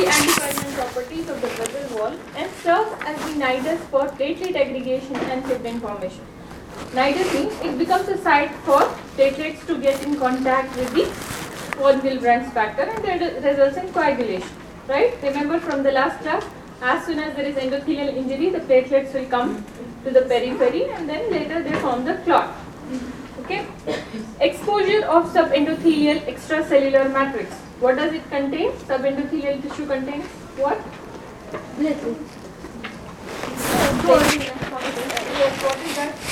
the anticoagulant properties of the vessel wall and serves as the nidus for platelet aggregation and fibrin formation. Nidus means it becomes a site for platelets to get in contact with the von Willebrand's factor and it results in coagulation. Right? Remember from the last class, as soon as there is endothelial injury, the platelets will come to the periphery and then later they form the clot. Okay? Exposure of subendothelial extracellular matrix. What does it contain? Subendothelial tissue contains what? Platelets. Yes, what is that?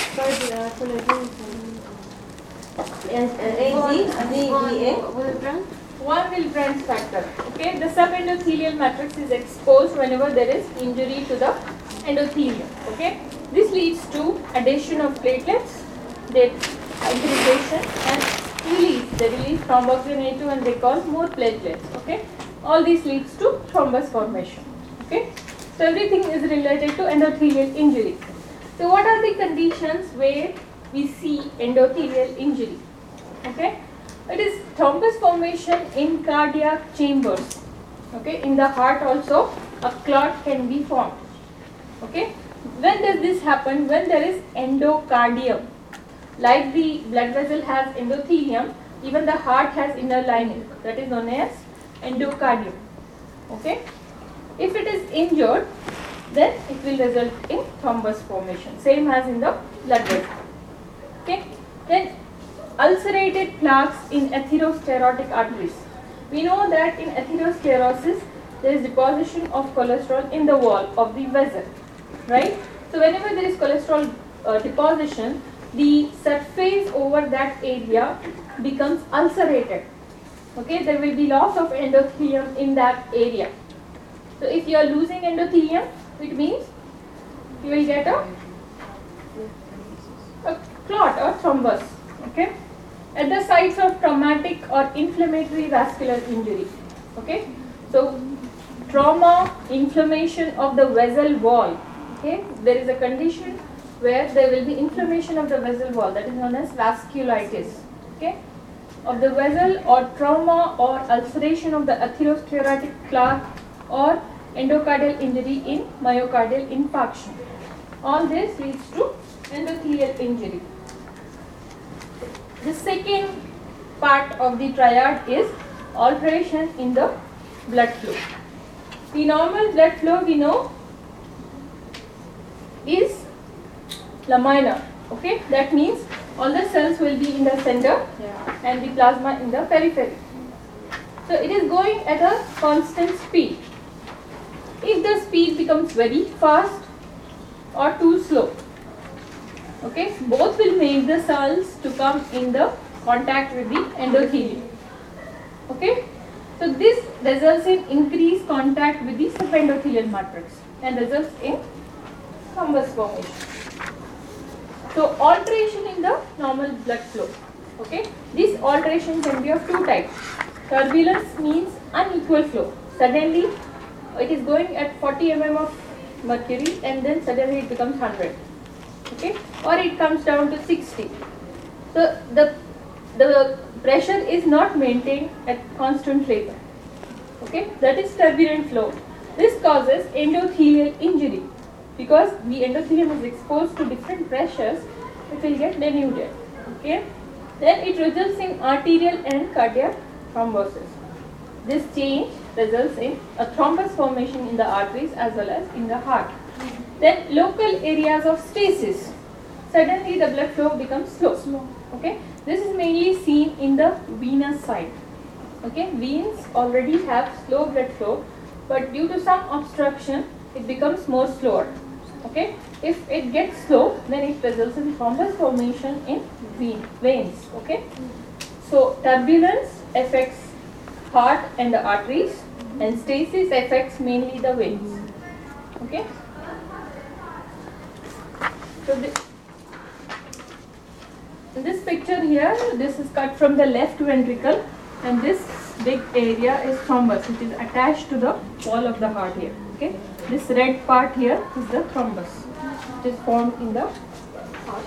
Von Willebrand's factor. Okay, the subendothelial matrix is exposed whenever there is injury to the endothelium. Okay, this leads to adhesion of platelets, their aggregation and release. They release thromboxane A2 and they cause more platelets. Okay, all this leads to thrombus formation. Okay, so everything is related to endothelial injury. So what are the conditions where we see endothelial injury? Okay, it is thrombus formation in cardiac chambers. Okay, in the heart also a clot can be formed. Okay, when does this happen? When there is endocardium. Like the blood vessel has endothelium, even the heart has inner lining, that is known as endocardium. Okay, if it is injured, then it will result in thrombus formation, same as in the blood vessel. Okay, then ulcerated plaques in atherosclerotic arteries. We know that in atherosclerosis there is deposition of cholesterol in the wall of the vessel, right? So whenever there is cholesterol deposition, the surface over that area becomes ulcerated. Okay, there will be loss of endothelium in that area. So if you are losing endothelium, it means you will get a clot or thrombus. Okay, at the sites of traumatic or inflammatory vascular injury. Okay, so trauma, inflammation of the vessel wall. Okay, there is a condition where there will be inflammation of the vessel wall, that is known as vasculitis. Okay, of the vessel, or trauma or ulceration of the atherosclerotic plaque or endocardial injury in myocardial infarction. All this leads to endothelial injury. The second part of the triad is alteration in the blood flow. The normal blood flow we know is laminar. Okay, that means all the cells will be in the center and the plasma in the periphery. So it is going at a constant speed. If the speed becomes very fast or too slow, okay, both will make the cells to come in the contact with the endothelium. Okay, so this results in increased contact with the subendothelial matrix and results in thrombus formation. So alteration in the normal blood flow. Okay, this alteration can be of two types. Turbulence means unequal flow. Suddenly it is going at 40 mm of mercury and then suddenly it becomes 100. Okay, or it comes down to 60. So the pressure is not maintained at constant level. Okay, that is turbulent flow. This causes endothelial injury because the endothelium is exposed to different pressures. It will get denuded. Okay, then it results in arterial and cardiac thrombosis. This change results in a thrombus formation in the arteries as well as in the heart. Then local areas of stasis. Suddenly the blood flow becomes slow. Okay, this is mainly seen in the venous side. Okay, veins already have slow blood flow, but due to some obstruction, it becomes more slower. Okay, if it gets slow, then it results in thrombus formation in veins. Okay, so turbulence affects heart and the arteries, and stasis affects mainly the veins. Okay, so in this picture here, this is cut from the left ventricle, and this big area is thrombus, which is attached to the wall of the heart here. Okay, this red part here is the thrombus, which is formed in the heart.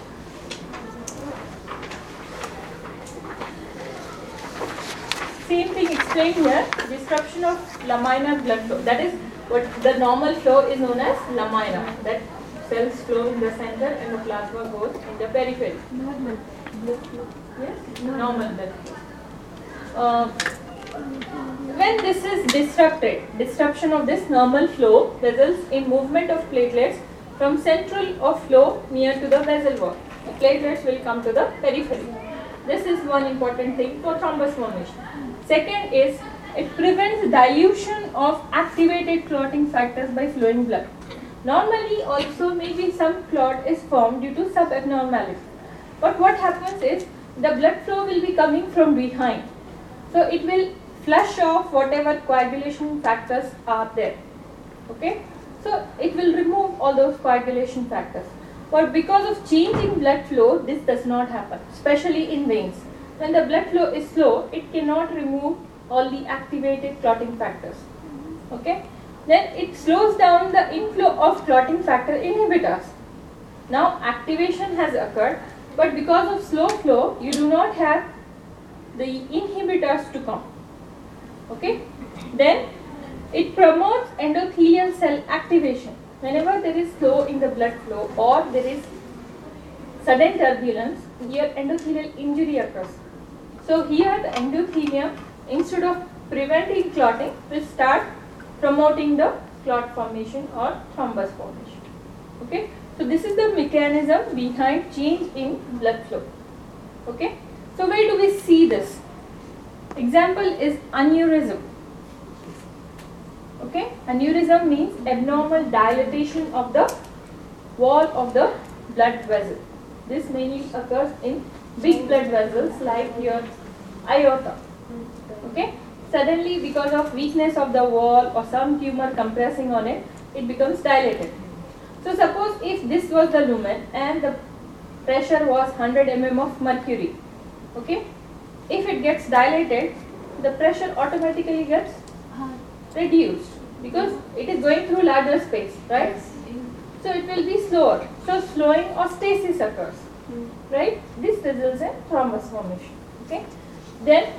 same thing explained here, disruption of laminar blood flow. That is what the normal flow is known as laminar. That cells flow in the center and the plasma goes in the periphery. Normal blood flow. Yes, normal blood flow. When this is disrupted, disruption of this normal flow results in movement of platelets from central of flow near to the vessel wall. The platelets will come to the periphery. This is one important thing for thrombus formation. Second is it prevents dilution of activated clotting factors by flowing blood. Normally also maybe some clot is formed due to subabnormality. But what happens is the blood flow will be coming from behind. So it will flush off whatever coagulation factors are there. Okay? So it will remove all those coagulation factors. But because of change in blood flow, this does not happen, especially in veins. When the blood flow is slow, it cannot remove all the activated clotting factors. Okay? Then it slows down the inflow of clotting factor inhibitors. Now activation has occurred, but because of slow flow, you do not have the inhibitors to come. Okay? Then it promotes endothelial cell activation. Whenever there is slow in the blood flow or there is sudden turbulence, your endothelial injury occurs. So here the endothelium, instead of preventing clotting, will start promoting the clot formation or thrombus formation. Okay? So this is the mechanism behind change in blood flow. Okay? So where do we see this? Example is aneurysm. Okay, aneurysm means abnormal dilatation of the wall of the blood vessel. This mainly occurs in big blood vessels like your aorta. Okay, suddenly because of weakness of the wall or some tumor compressing on it, it becomes dilated. So suppose if this was the lumen and the pressure was 100 mm of mercury. Okay, if it gets dilated, the pressure automatically gets reduced because it is going through larger space, right? So it will be slower. So slowing or stasis occurs, right? This results in thrombus formation. Okay. Then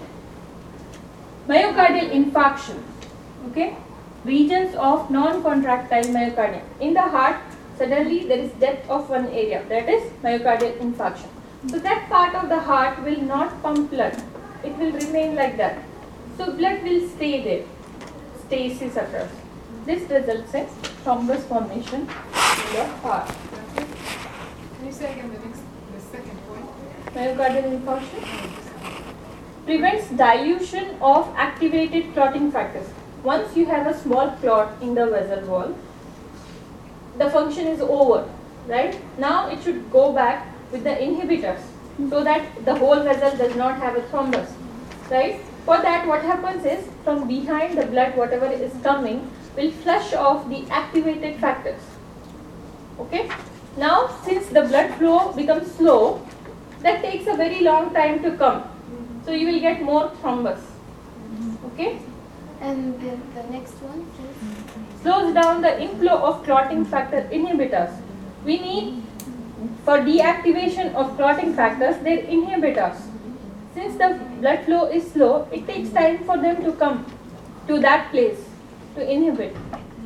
myocardial infarction. Okay. Regions of non-contractile myocardium. In the heart, suddenly there is death of one area, that is myocardial infarction. So that part of the heart will not pump blood. It will remain like that. So blood will stay there. Stasis occurs. This results in thrombus formation in the heart. Can you say again the second point? Myocardial infarction prevents dilution of activated clotting factors. Once you have a small clot in the vessel wall, the function is over, right? Now it should go back with the inhibitors so that the whole vessel does not have a thrombus, right? For that, what happens is from behind the blood, whatever is coming will flush off the activated factors. Okay? Now, since the blood flow becomes slow, that takes a very long time to come. So you will get more thrombus. Okay? And the next one is? Slows down the inflow of clotting factor inhibitors. We need, for deactivation of clotting factors, their inhibitors. Since the blood flow is slow, it takes time for them to come to that place to inhibit.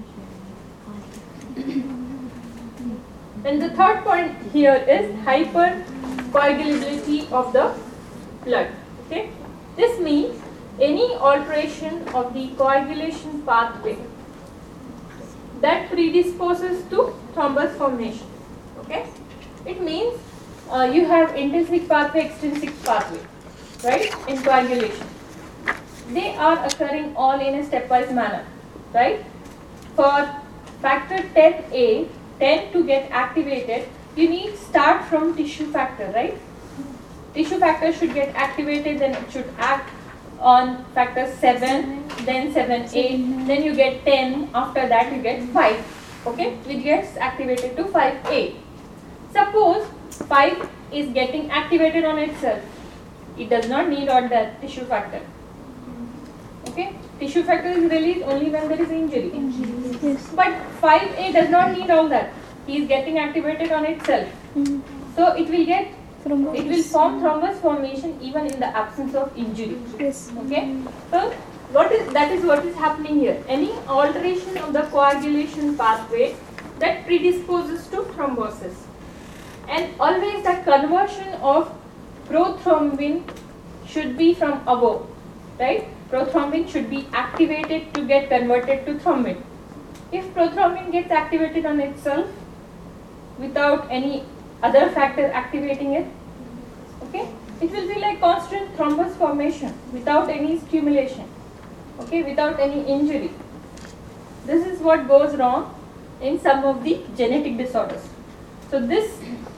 And the third point here is hypercoagulability of the blood. Okay? This means any alteration of the coagulation pathway that predisposes to thrombus formation. Okay? It means you have intrinsic pathway, extrinsic pathway, right, in coagulation. They are occurring all in a stepwise manner, right? For factor 10A, 10 to get activated, you need start from tissue factor, right? Tissue factor should get activated, then it should act on factor 7, then 7A, then you get 10, after that you get 5, okay, which gets activated to 5A. Suppose 5 is getting activated on itself. It does not need all that tissue factor. Okay? Tissue factor is released only when there is injury. Yes. But 5A does not need all that. He is getting activated on itself. So it will get It will form thrombus formation even in the absence of injury. Yes. Okay. So that is what is happening here. Any alteration of the coagulation pathway that predisposes to thrombosis, and always the conversion of prothrombin should be from above, right? Prothrombin should be activated to get converted to thrombin. If prothrombin gets activated on itself without any other factor activating it, okay, it will be like constant thrombus formation without any stimulation, okay, without any injury. This is what goes wrong in some of the genetic disorders. So this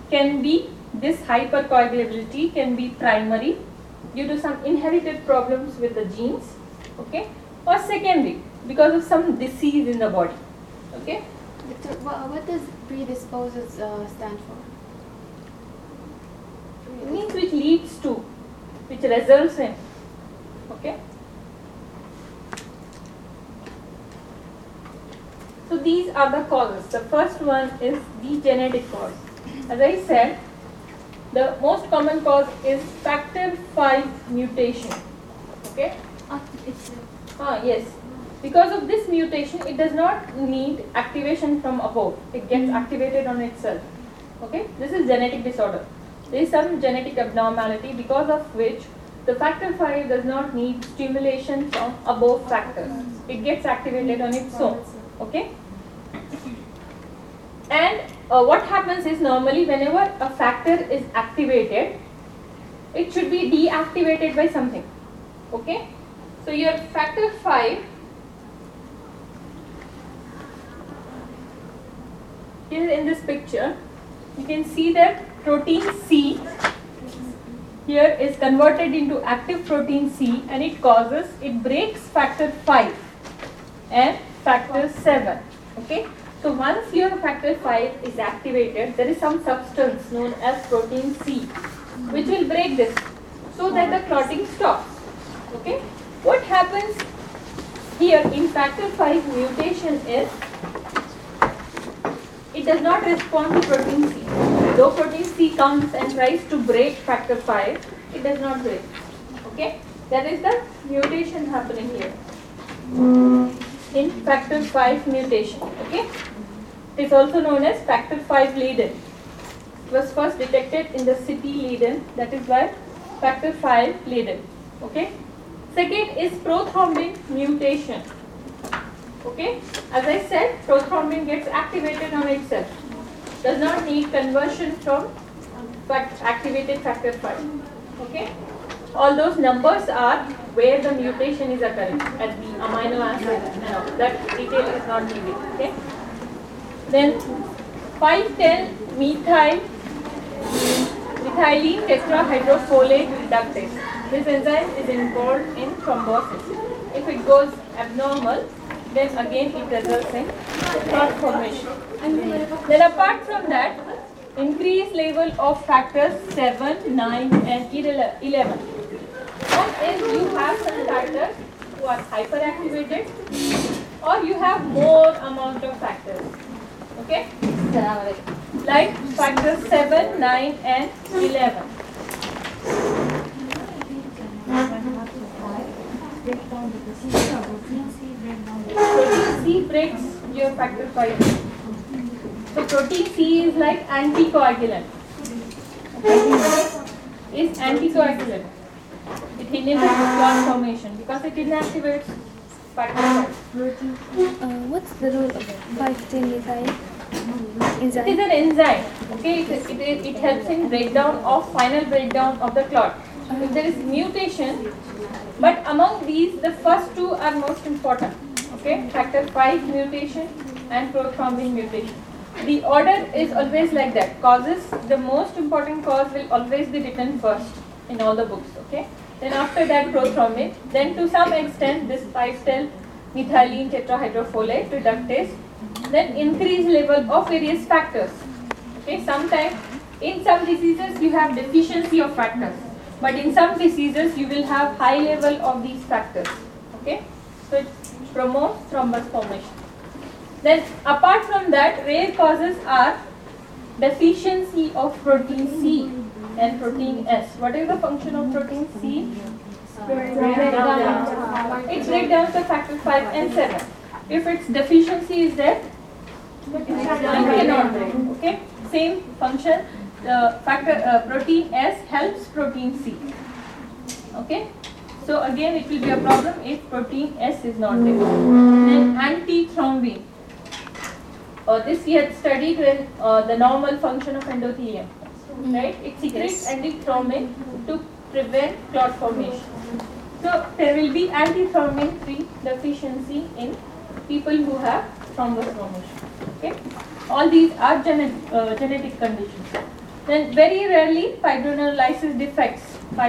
hypercoagulability can be primary due to some inherited problems with the genes, okay, or secondary because of some disease in the body, okay. Victor, what does predisposes stand for? It means which leads to, which results in, okay. So these are the causes. The first one is the genetic cause. As I said, the most common cause is factor V mutation. Okay? Yes. Because of this mutation, it does not need activation from above. It gets activated on itself. Okay? This is genetic disorder. There is some genetic abnormality because of which the factor V does not need stimulation from above factors. It gets activated on its own. Okay? And what happens is, normally whenever a factor is activated, it should be deactivated by something. Okay? So your factor V, here in this picture, you can see that protein C here is converted into active protein C, and it breaks factor V and factor 7. Okay? So once your factor V is activated, there is some substance known as protein C which will break this so that the clotting stops. Okay? What happens here in factor V mutation is, it does not respond to protein C. Though protein C comes and tries to break factor V, it does not break. Okay? That is the mutation happening here in factor V mutation. Okay? It is also known as factor V Leiden. It was first detected in the city Leiden. That is why factor V Leiden. Okay? Second is prothrombin mutation. Okay? As I said, prothrombin gets activated on itself. Does not need conversion from activated factor V. Okay? All those numbers are where the mutation is occurring at the amino acid. No, that detail is not needed. Okay? Then 5,10-methylene tetrahydrofolate reductase. This enzyme is involved in thrombosis. If it goes abnormal, then again it results in clot formation. Then apart from that, increased level of factors 7, 9 and 11. One is you have some factors who are hyperactivated, or you have more amount of factors. Okay? Like factors 7, 9 and 11. Protein C breaks your factor V. So protein C is like anticoagulant. Is anticoagulant. It inhibits clot formation because it inactivates factor V. What's the role of 5,10-methyl enzyme? It is an enzyme. Okay, it helps in final breakdown of the clot. If there is mutation, but among these, the first two are most important. Okay, factor V mutation and prothrombin mutation. The order is always like that. Causes, the most important cause will always be written first in all the books. Okay. Then after that prothrombin. Then to some extent this 5,10-methylene tetrahydrofolate reductase. Then increased level of various factors. Okay. Sometimes in some diseases you have deficiency of factors, but in some diseases you will have high level of these factors. Okay. So it promotes thrombus formation. Then apart from that, rare causes are deficiency of protein C and protein S. What is the function of protein C? It breaks down the factor 5 and 7. If its deficiency is there, it cannot break. Okay, same function. The factor protein S helps protein C. Okay, so again it will be a problem if protein S is not there. Then antithrombin. This we had studied when the normal function of endothelium, right? It secretes antithrombin to prevent clot formation. So there will be antithrombin 3 deficiency in people who have thrombus formation. Okay, all these are genetic conditions. Then very rarely fibrinolysis defects.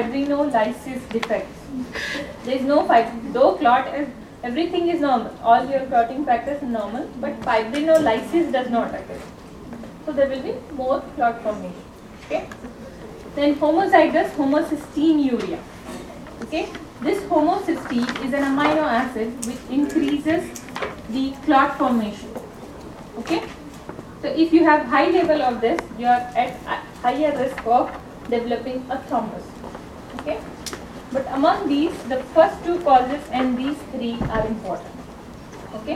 There is no though clot is everything is normal. All your clotting factors are normal, but fibrinolysis does not occur. So there will be more clot formation. Okay. Then homozygous homocystinuria. Okay. This homocysteine is an amino acid which increases the clot formation. Okay. So if you have high level of this, you are at higher risk of developing a thrombus. Okay. But among these, the first 2 causes and these 3 are important. Okay.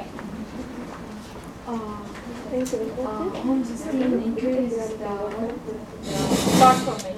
Homocysteine increases the Clot formation.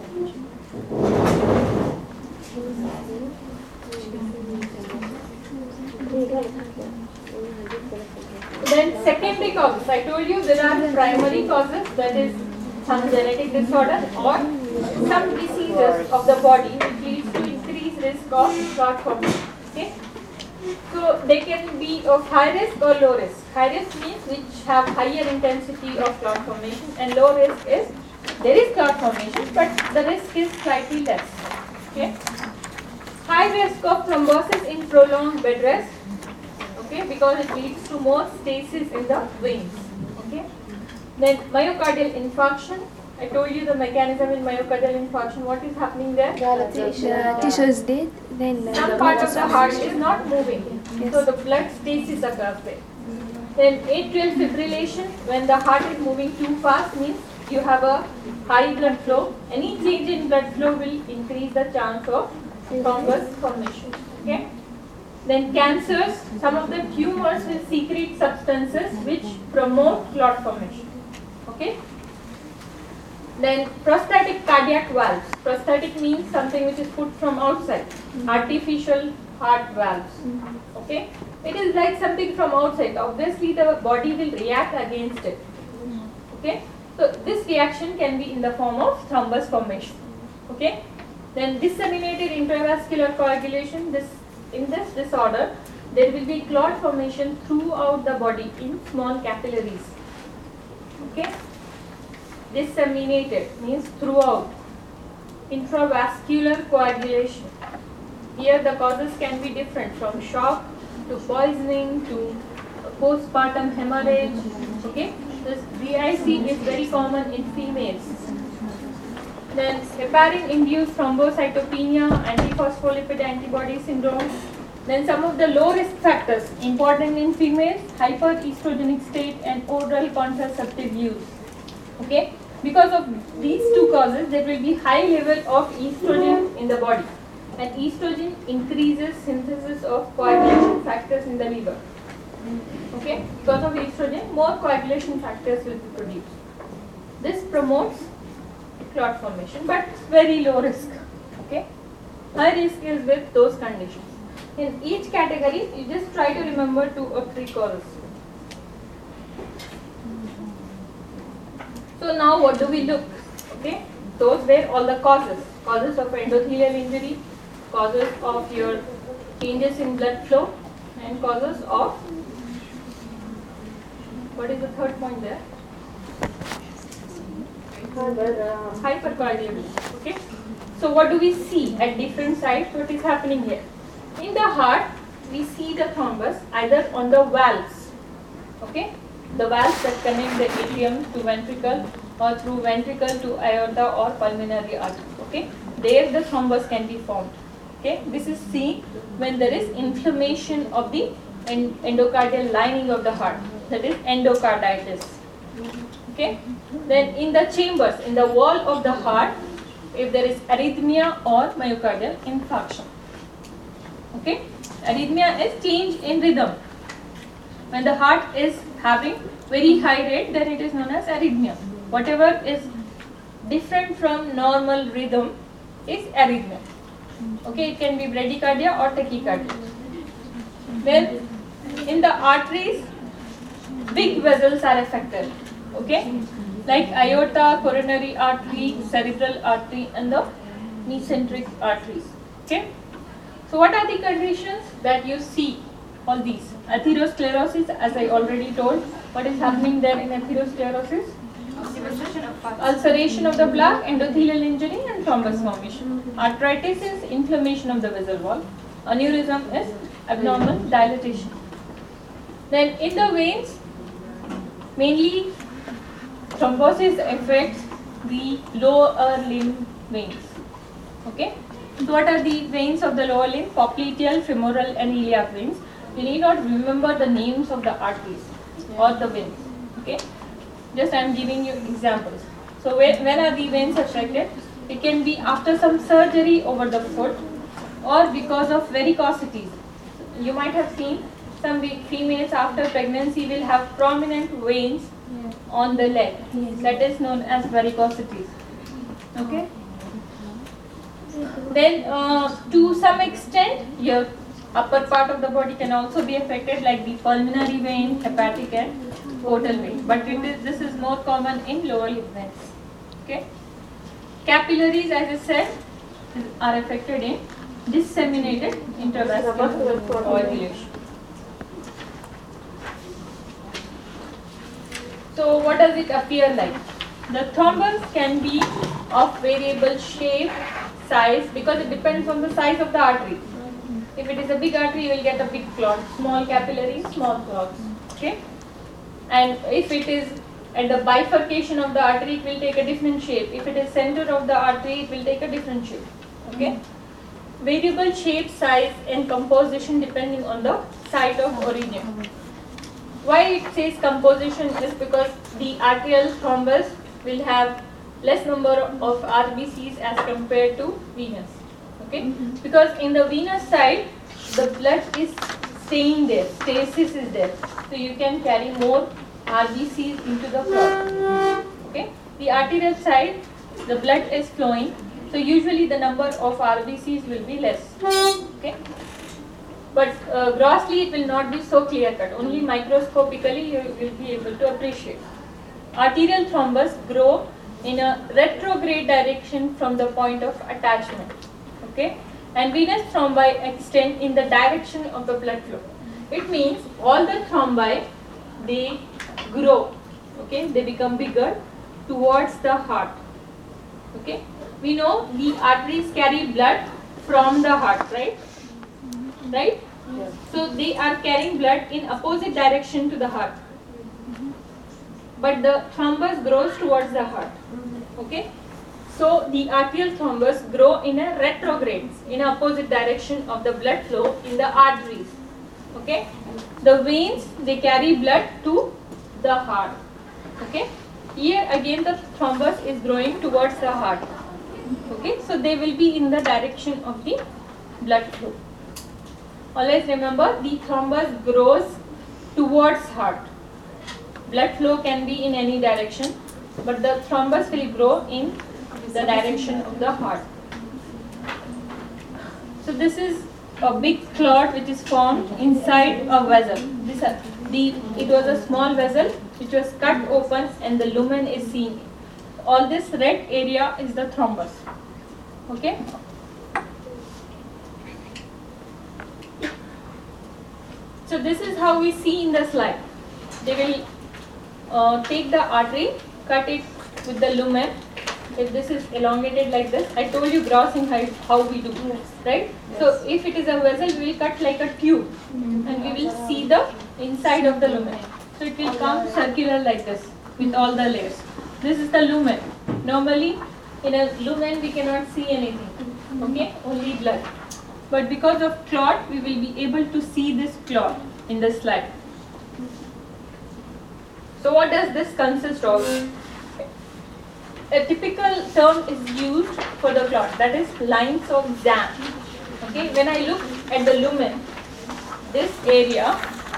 Then secondary causes. I told you there are primary causes, that is some genetic disorder or some diseases of the body which leads to increased risk of clot formation. Okay. So they can be of high risk or low risk. High risk means which have higher intensity of clot formation, and low risk is there is clot formation but the risk is slightly less. Okay. High risk of thrombosis in prolonged bed rest. Okay, because it leads to more stasis in the veins. Okay. Then myocardial infarction. I told you the mechanism in myocardial infarction. What is happening there? The tissue is dead, then Some part of the heart is not moving, so the blood stasis occurs there. Then atrial fibrillation, when the heart is moving too fast, means you have a high blood flow. Any change in blood flow will increase the chance of thrombus formation. Okay. Then cancers, some of the tumors will secrete substances which promote clot formation. Okay. Then prostatic cardiac valves. Prostatic means something which is put from outside. Artificial heart valves. Okay. It is like something from outside. Obviously the body will react against it. Okay. So this reaction can be in the form of thrombus formation. Okay. Then disseminated intravascular coagulation. In this disorder, there will be clot formation throughout the body in small capillaries. Okay. Disseminated means throughout. Intravascular coagulation. Here the causes can be different, from shock to poisoning to postpartum hemorrhage. Okay. This BIC is very common in females. Then heparin-induced thrombocytopenia, antiphospholipid antibody syndrome. Then some of the low risk factors important in females: hyperestrogenic state and oral contraceptive use. Okay, because of these 2 causes, there will be high level of estrogen in the body, and estrogen increases synthesis of coagulation factors in the liver. Okay, because of estrogen, more coagulation factors will be produced. This promotes clot formation, but very low risk. Okay, high risk is with those conditions. In each category, you just try to remember 2 or 3 causes. So now what do we look? Okay, those were all the causes of endothelial injury, causes of your changes in blood flow, and causes of, what is the third point there? Hypercoagulability. Okay. So what do we see at different sites? What is happening here? In the heart, we see the thrombus either on the valves. Okay. The valves that connect the atrium to ventricle, or through ventricle to aorta or pulmonary artery. Okay. There the thrombus can be formed. Okay. This is seen when there is inflammation of the endocardial lining of the heart. That is endocarditis. Okay. Then in the chambers, in the wall of the heart, if there is arrhythmia or myocardial infarction. Okay, arrhythmia is change in rhythm. When the heart is having very high rate, then it is known as arrhythmia. Whatever is different from normal rhythm is arrhythmia. Okay, it can be bradycardia or tachycardia. Then in the arteries, big vessels are affected. Okay, like aorta, coronary artery, cerebral artery, and the mesenteric arteries. Okay, so what are the conditions that you see? All these atherosclerosis, as I already told. What is happening there in atherosclerosis? Ulceration of the plaque, endothelial injury, and thrombus formation. Arthritis is inflammation of the vessel wall. Aneurysm is abnormal dilatation. Then in the veins, mainly thrombosis affects the lower limb veins. Okay. So what are the veins of the lower limb? Popliteal, femoral, and iliac veins. You need not remember the names of the arteries or the veins. Okay. Just I am giving you examples. So when are the veins affected? It can be after some surgery over the foot or because of varicosities. You might have seen some females after pregnancy will have prominent veins on the leg. That is known as varicosities. Okay. Then to some extent your upper part of the body can also be affected, like the pulmonary vein, hepatic and portal vein, but this is more common in lower limb veins. Okay. Capillaries, as I said, are affected in disseminated intravascular coagulation. So what does it appear like? The thrombus can be of variable shape, size, because it depends on the size of the artery. If it is a big artery, you will get a big clot. Small capillaries, small clots. Okay. And if it is at the bifurcation of the artery, it will take a different shape. If it is center of the artery, it will take a different shape. Okay. Variable shape, size, and composition depending on the site of origin. Why it says composition is because the arterial thrombus will have less number of RBCs as compared to venous. Okay, because in the venous side, the blood is staying there, stasis is there, so you can carry more RBCs into the clot. Okay, the arterial side, the blood is flowing, so usually the number of RBCs will be less. Okay, but grossly it will not be so clear cut. Only microscopically you will be able to appreciate. Arterial thrombus grow in a retrograde direction from the point of attachment. Okay, and venous thrombi extend in the direction of the blood flow. It means all the thrombi, they grow. Okay, they become bigger towards the heart. Okay, we know the arteries carry blood from the heart, right? Right? Yes. So they are carrying blood in opposite direction to the heart. But the thrombus grows towards the heart. Okay. So the arterial thrombus grow in a retrograde, in opposite direction of the blood flow in the arteries. Okay. The veins, they carry blood to the heart. Okay. Here again the thrombus is growing towards the heart. Okay. So they will be in the direction of the blood flow. Always remember, the thrombus grows towards heart. Blood flow can be in any direction, but the thrombus will grow in the direction of the heart. So this is a big clot which is formed inside a vessel. It was a small vessel which was cut open and the lumen is seen. All this red area is the thrombus. Okay. So this is how we see in the slide. They will take the artery, cut it with the lumen. If this is elongated like this, I told you gross in height how we do, right? Yes. So if it is a vessel, we will cut like a tube and we will see the inside of the lumen. So it will come circular like this with all the layers. This is the lumen. Normally in a lumen we cannot see anything, okay, only blood. But because of clot, we will be able to see this clot in the slide. So what does this consist of? a typical term is used for the clot, that is lines of Zahn. Okay, when I look at the lumen, this area,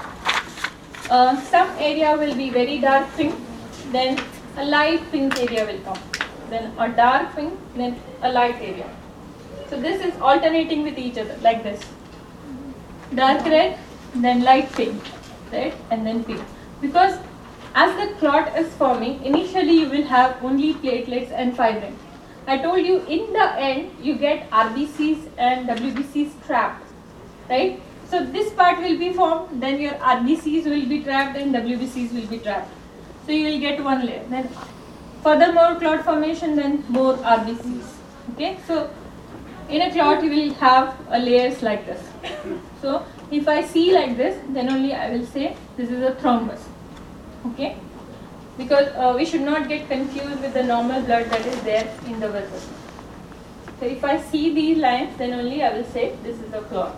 some area will be very dark pink, then a light pink area will come, then a dark pink, then a light area. So this is alternating with each other like this. Dark red, then light pink, red and then pink. Because as the clot is forming, initially you will have only platelets and fibrin. I told you in the end you get RBCs and WBCs trapped, right? So this part will be formed, then your RBCs will be trapped and WBCs will be trapped. So you will get one layer. Then furthermore clot formation, then more RBCs. Okay, so in a clot you will have layers like this. So if I see like this, then only I will say this is a thrombus. Okay, because we should not get confused with the normal blood that is there in the vessel. So if I see these lines, then only I will say this is a clot.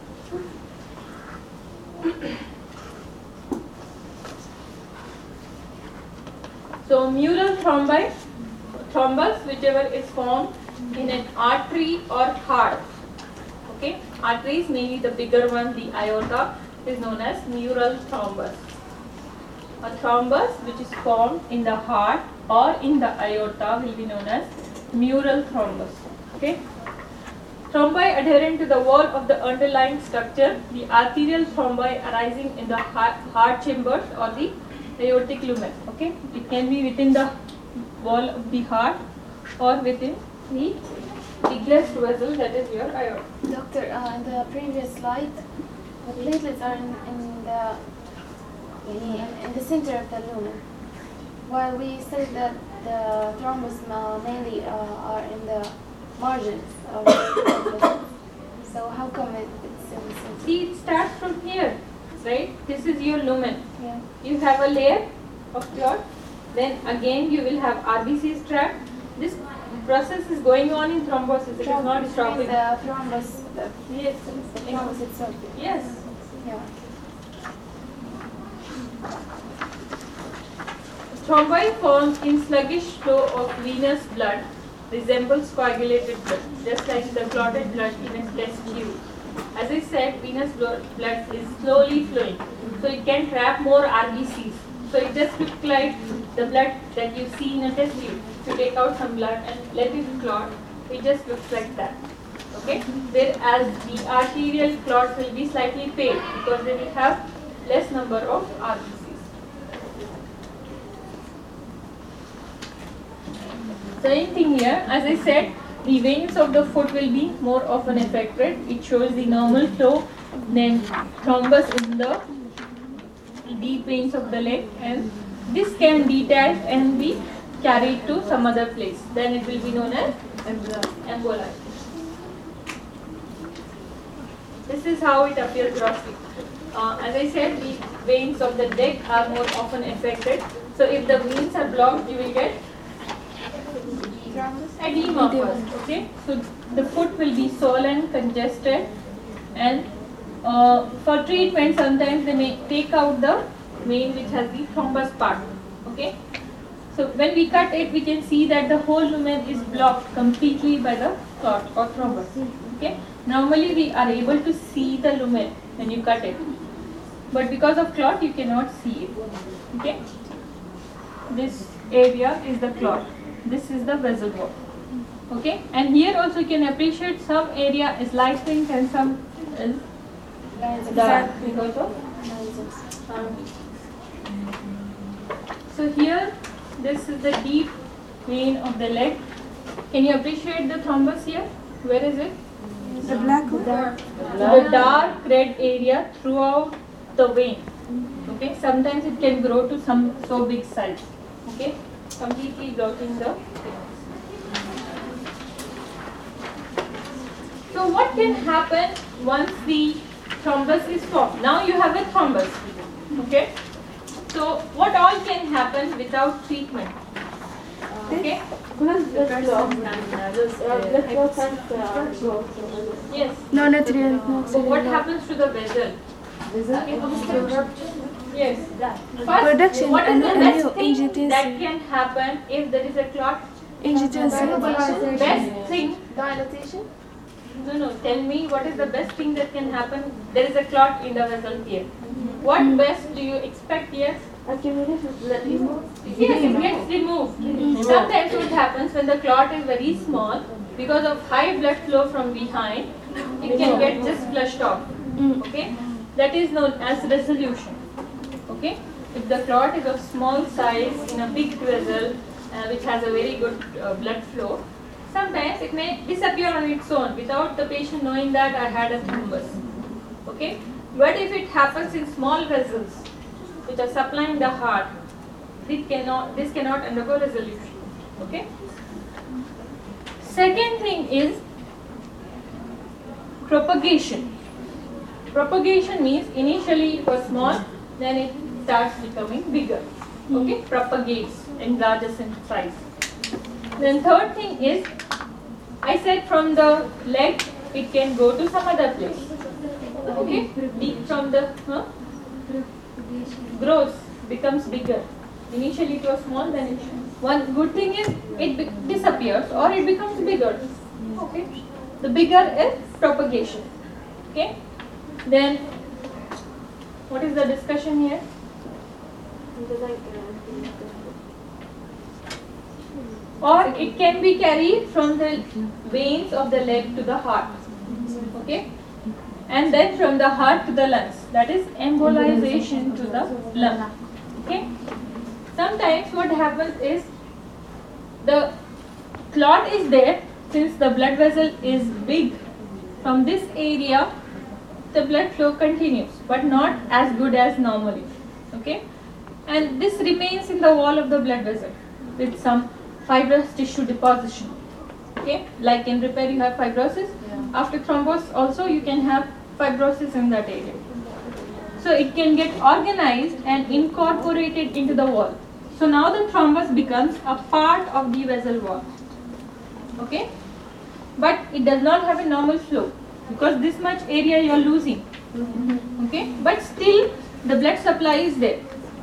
So mural thrombi, thrombus, whichever is formed in an artery or heart. Okay, arteries, mainly the bigger one, the aorta, is known as mural thrombus. A thrombus which is formed in the heart or in the aorta will be known as mural thrombus. Okay. Thrombi adherent to the wall of the underlying structure, the arterial thrombi arising in the heart chambers or the aortic lumen. Okay, it can be within the wall of the heart or within the biggest vessel, that is your aorta. Doctor, in the previous slide, the platelets are in the center of the lumen, while we said that the thrombus mainly are in the margins of the vessel. So how come it's in the center? See, it starts from here, right? This is your lumen. Yeah. You have a layer of clot, then again you will have RBCs trapped. This process is going on in thrombosis, it is not stopping. The thrombus, Yes. the thrombus itself. Yes. Yeah. Thrombi formed in sluggish flow of venous blood resembles coagulated blood, just like the clotted blood in a test tube. As I said, venous blood is slowly flowing, so it can trap more RBCs. So it just looks like the blood that you see in a test tube. If you take out some blood and let it clot, it just looks like that. Okay? Whereas the arterial clots will be slightly pale because they will have less number of RBCs. Same thing here, as I said, the veins of the foot will be more often affected. It shows the normal flow, then thrombus in the deep veins of the leg, and this can detach and be carried to some other place. Then it will be known as emboli. This is how it appears grossly. As I said, the veins of the leg are more often affected. So if the veins are blocked, you will get edema first. Okay, so the foot will be swollen, congested, and for treatment sometimes they may take out the vein which has the thrombus part. Okay, so when we cut it, we can see that the whole lumen is blocked completely by the clot or thrombus. Okay, normally we are able to see the lumen when you cut it, but because of clot you cannot see it. Okay, this area is the clot. This is the vessel wall. Okay, and here also you can appreciate some area is light pink and some is dark because of. So here, this is the deep vein of the leg. Can you appreciate the thrombus here? Where is it? The black one. The dark red area throughout the vein. Okay, sometimes it can grow to some so big size. Okay, completely blocking the veins. So what can happen once the thrombus is formed? Now you have a thrombus. Okay. So what all can happen without treatment? Okay. Yes. No nutrient. So what happens to the vessel? Yes. First, Production what is the and best new thing agents. that can happen if there is a clot? Dilatation. Best thing. Dilatation. No. Tell me what is the best thing that can happen. There is a clot in the vessel here. What best do you expect here? Accumulation of blood removed. Yes, it gets removed. Sometimes what happens when the clot is very small, because of high blood flow from behind, it can get just flushed off. Okay, that is known as resolution. Okay, if the clot is of small size in a big vessel which has a very good blood flow, sometimes it may disappear on its own without the patient knowing that I had a thrombus. Okay, but if it happens in small vessels which are supplying the heart, this cannot undergo resolution. Okay. Second thing is propagation. Propagation means initially it was small, then it starts becoming bigger. Okay, propagates, enlarges in size. Then third thing is, I said from the leg it can go to some other place. Okay, deep from the grows, becomes bigger. Initially it was small, then it. One good thing is it disappears or it becomes bigger. Okay, the bigger is propagation. Okay, then what is the discussion here? Or it can be carried from the veins of the leg to the heart. Okay, and then from the heart to the lungs. That is embolization to the lung. Okay. Sometimes what happens is the clot is there, since the blood vessel is big. From this area, the blood flow continues, but not as good as normally. Okay, and this remains in the wall of the blood vessel with some fibrous tissue deposition. Okay, like in repair you have fibrosis. After thrombus also you can have fibrosis in that area. So it can get organized and incorporated into the wall. So now the thrombus becomes a part of the vessel wall. Okay, but it does not have a normal flow because this much area you are losing. Okay, but still the blood supply is there.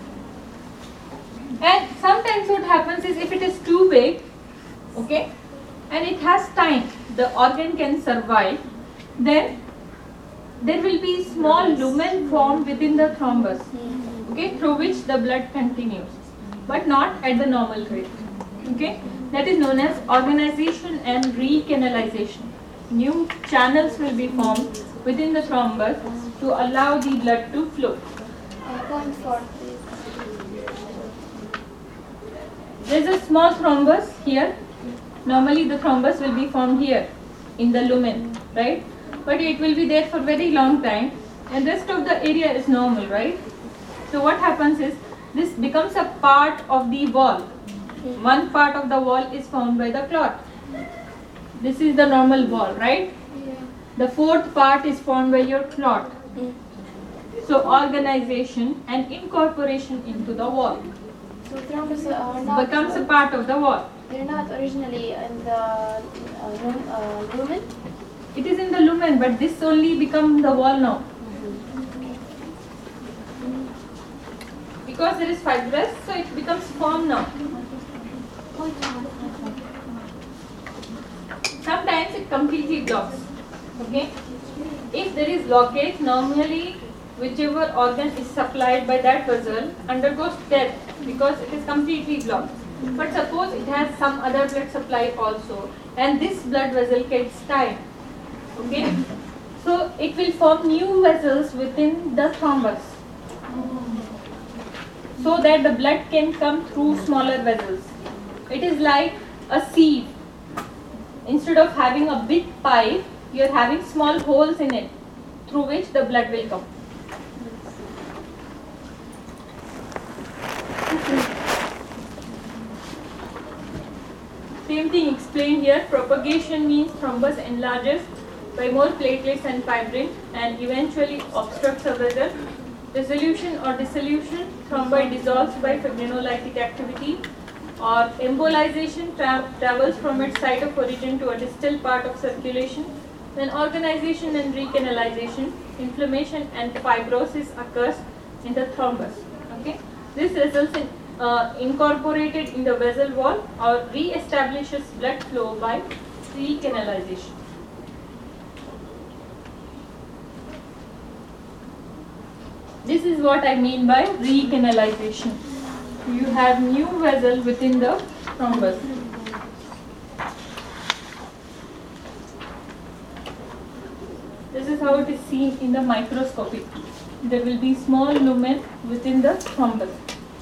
And sometimes what happens is if it is too big, okay, and it has time, the organ can survive, then there will be small lumen formed within the thrombus, okay, through which the blood continues, but not at the normal rate. Okay, that is known as organization and recanalization. New channels will be formed within the thrombus to allow the blood to flow. Point 4, please. There is a small thrombus here. Normally the thrombus will be formed here in the lumen, right? But it will be there for very long time and rest of the area is normal, right? So what happens is this becomes a part of the wall. One part of the wall is formed by the clot. This is the normal wall, right? The fourth part is formed by your clot. So organization and incorporation into the wall. So thrombus are not Becomes a part of the wall. They're not originally in the lumen. It is in the lumen, but this only becomes the wall now. Because there is fibrous, so it becomes formed now. Sometimes it completely blocks. Okay. If there is blockage, normally whichever organ is supplied by that vessel undergoes death because it is completely blocked. But suppose it has some other blood supply also, and this blood vessel gets tied. Okay, so it will form new vessels within the thrombus, so that the blood can come through smaller vessels. It is like a sieve. Instead of having a big pipe, you are having small holes in it through which the blood will come. Same thing explained here. Propagation means thrombus enlarges by more platelets and fibrin and eventually obstructs a vessel. Resolution or dissolution, thrombi dissolves by fibrinolytic activity, or embolization travels from its site of origin to a distal part of circulation. Then organization and recanalization, inflammation and fibrosis occurs in the thrombus. Okay, this results in incorporated in the vessel wall or re-establishes blood flow by recanalization. This is what I mean by recanalization. You have new vessel within the thrombus. This is how it is seen in the microscopy. There will be small lumen within the thrombus.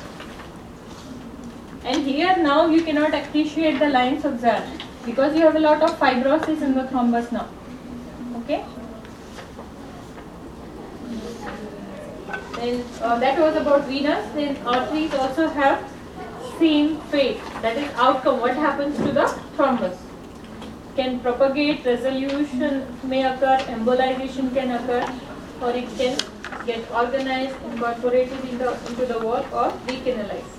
And here now you cannot appreciate the lines of Zahn because you have a lot of fibrosis in the thrombus now. Okay? Then that was about venous. Then arteries also have same fate. That is outcome. What happens to the thrombus? Can propagate, resolution may occur, embolization can occur, or it can get organized, incorporated into the wall, or recanalized.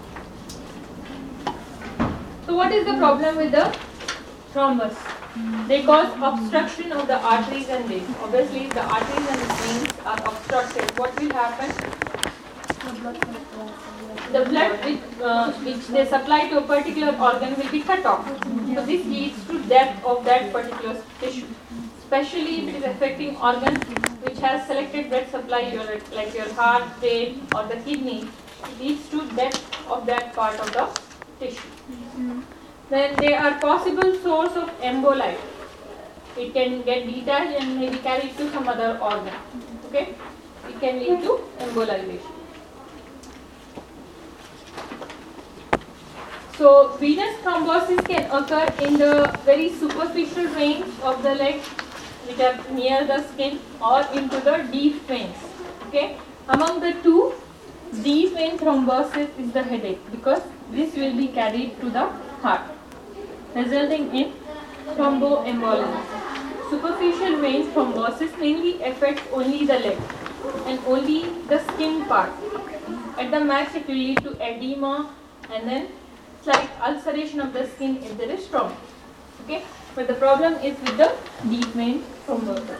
So what is the problem with the thrombus? They cause obstruction of the arteries and veins. Obviously, if the arteries and veins are obstructed, what will happen? The blood which they supply to a particular organ will be cut off. So this leads to death of that particular tissue. Especially if it is affecting organs which has selected blood supply, like your heart, brain, or the kidney, it leads to death of that part of the tissue. Then they are possible source of emboli. It can get detached and maybe carried to some other organ. Okay, it can lead to embolization. So venous thrombosis can occur in the very superficial veins of the leg, which are near the skin, or into the deep veins. Okay, among the two, deep vein thrombosis is the headache because this will be carried to the heart, resulting in thromboembolism. Superficial vein thrombosis mainly affects only the leg and only the skin part. At the max, it will lead to edema and then slight ulceration of the skin if there is trauma. Okay, but the problem is with the deep vein thrombosis.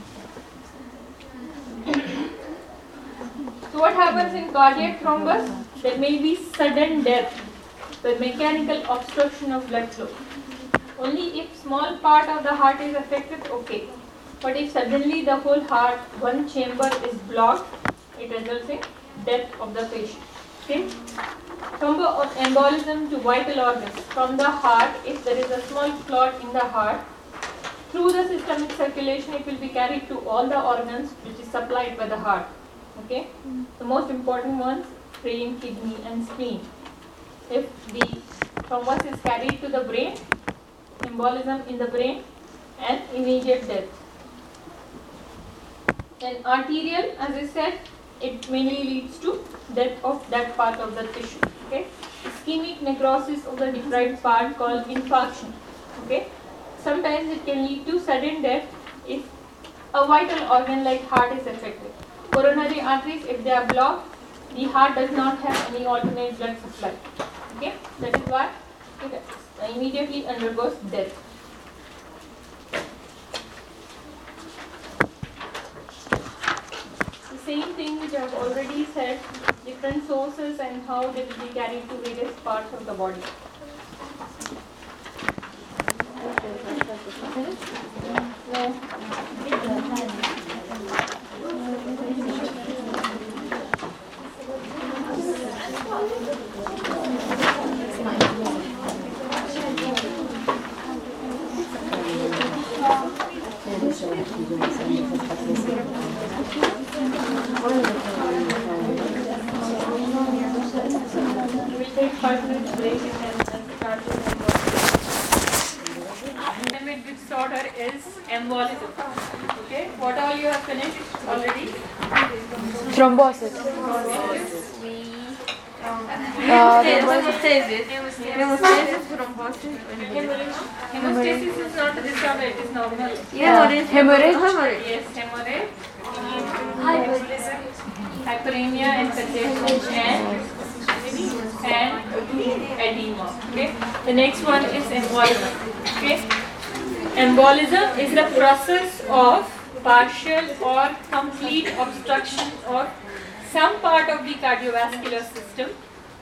So what happens in cardiac thrombus? There may be sudden death by mechanical obstruction of blood flow. Only if small part of the heart is affected, okay. But if suddenly the whole heart, one chamber is blocked, it results in death of the patient. Okay. Thromboembolism to vital organs from the heart. If there is a small clot in the heart, through the systemic circulation, it will be carried to all the organs which is supplied by the heart. Okay. The most important ones: brain, kidney, and spleen. If the thrombus is carried to the brain, embolism in the brain and immediate death. Then arterial, as I said, it mainly leads to death of that part of the tissue. Okay, ischemic necrosis of the deprived part called infarction. Okay, sometimes it can lead to sudden death if a vital organ like heart is affected. Coronary arteries, if they are blocked, the heart does not have any alternate blood supply. Okay, that is why it immediately undergoes death. The same thing which I have already said, different sources and how they will be carried to various parts of the body. We will take 5 minutes break and start with embolism. Endemic disorder is embolism. Okay, what all you have finished already? Thrombosis. Hemostasis is not a disorder, it is normal. Hemorrhage. Yes, hemorrhage, hyperemia and congestion and edema. Okay. The next one is embolism. Okay. Embolism is the process of partial or complete obstruction of some part of the cardiovascular system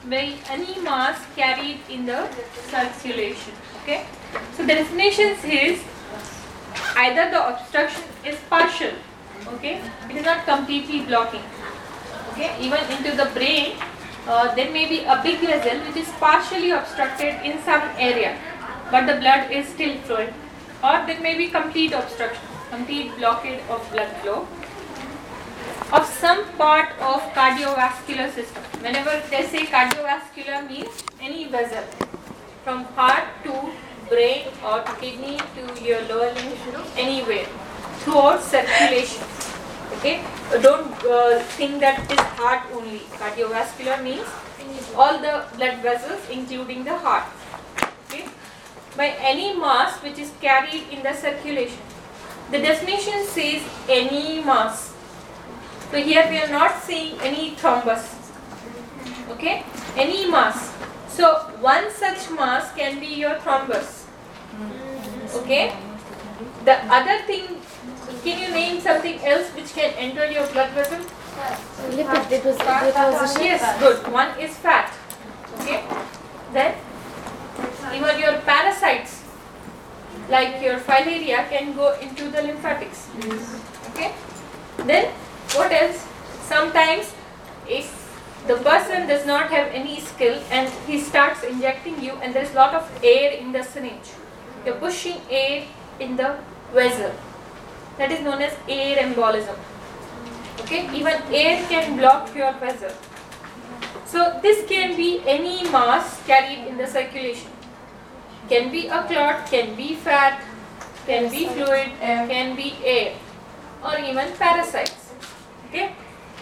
by any mass carried in the circulation. Okay. So the definition says either the obstruction is partial. Okay. It is not completely blocking. Okay. Even into the brain, there may be a big vessel which is partially obstructed in some area, but the blood is still flowing. Or there may be complete obstruction, complete blockade of blood flow of some part of cardiovascular system. Whenever they say cardiovascular, means any vessel from heart to brain or to kidney to your lower limbs, anywhere throughout circulation. Okay, don't think that it is heart only. Cardiovascular means all the blood vessels including the heart. Okay, by any mass which is carried in the circulation. The definition says any mass. So here we are not saying any thrombus. Okay, any mass. So one such mass can be your thrombus. Okay, the other thing, can you name something else which can enter your blood vessel? Lipid deposition. Yes, good. One is fat. Okay, then even your parasites like your filaria can go into the lymphatics. Okay, then what else? Sometimes if the person does not have any skill and he starts injecting you and there is lot of air in the syringe, you are pushing air in the vessel. That is known as air embolism. Okay, even air can block your vessel. So this can be any mass carried in the circulation. Can be a clot, can be fat, can be fluid, can be air, or even parasites. Okay,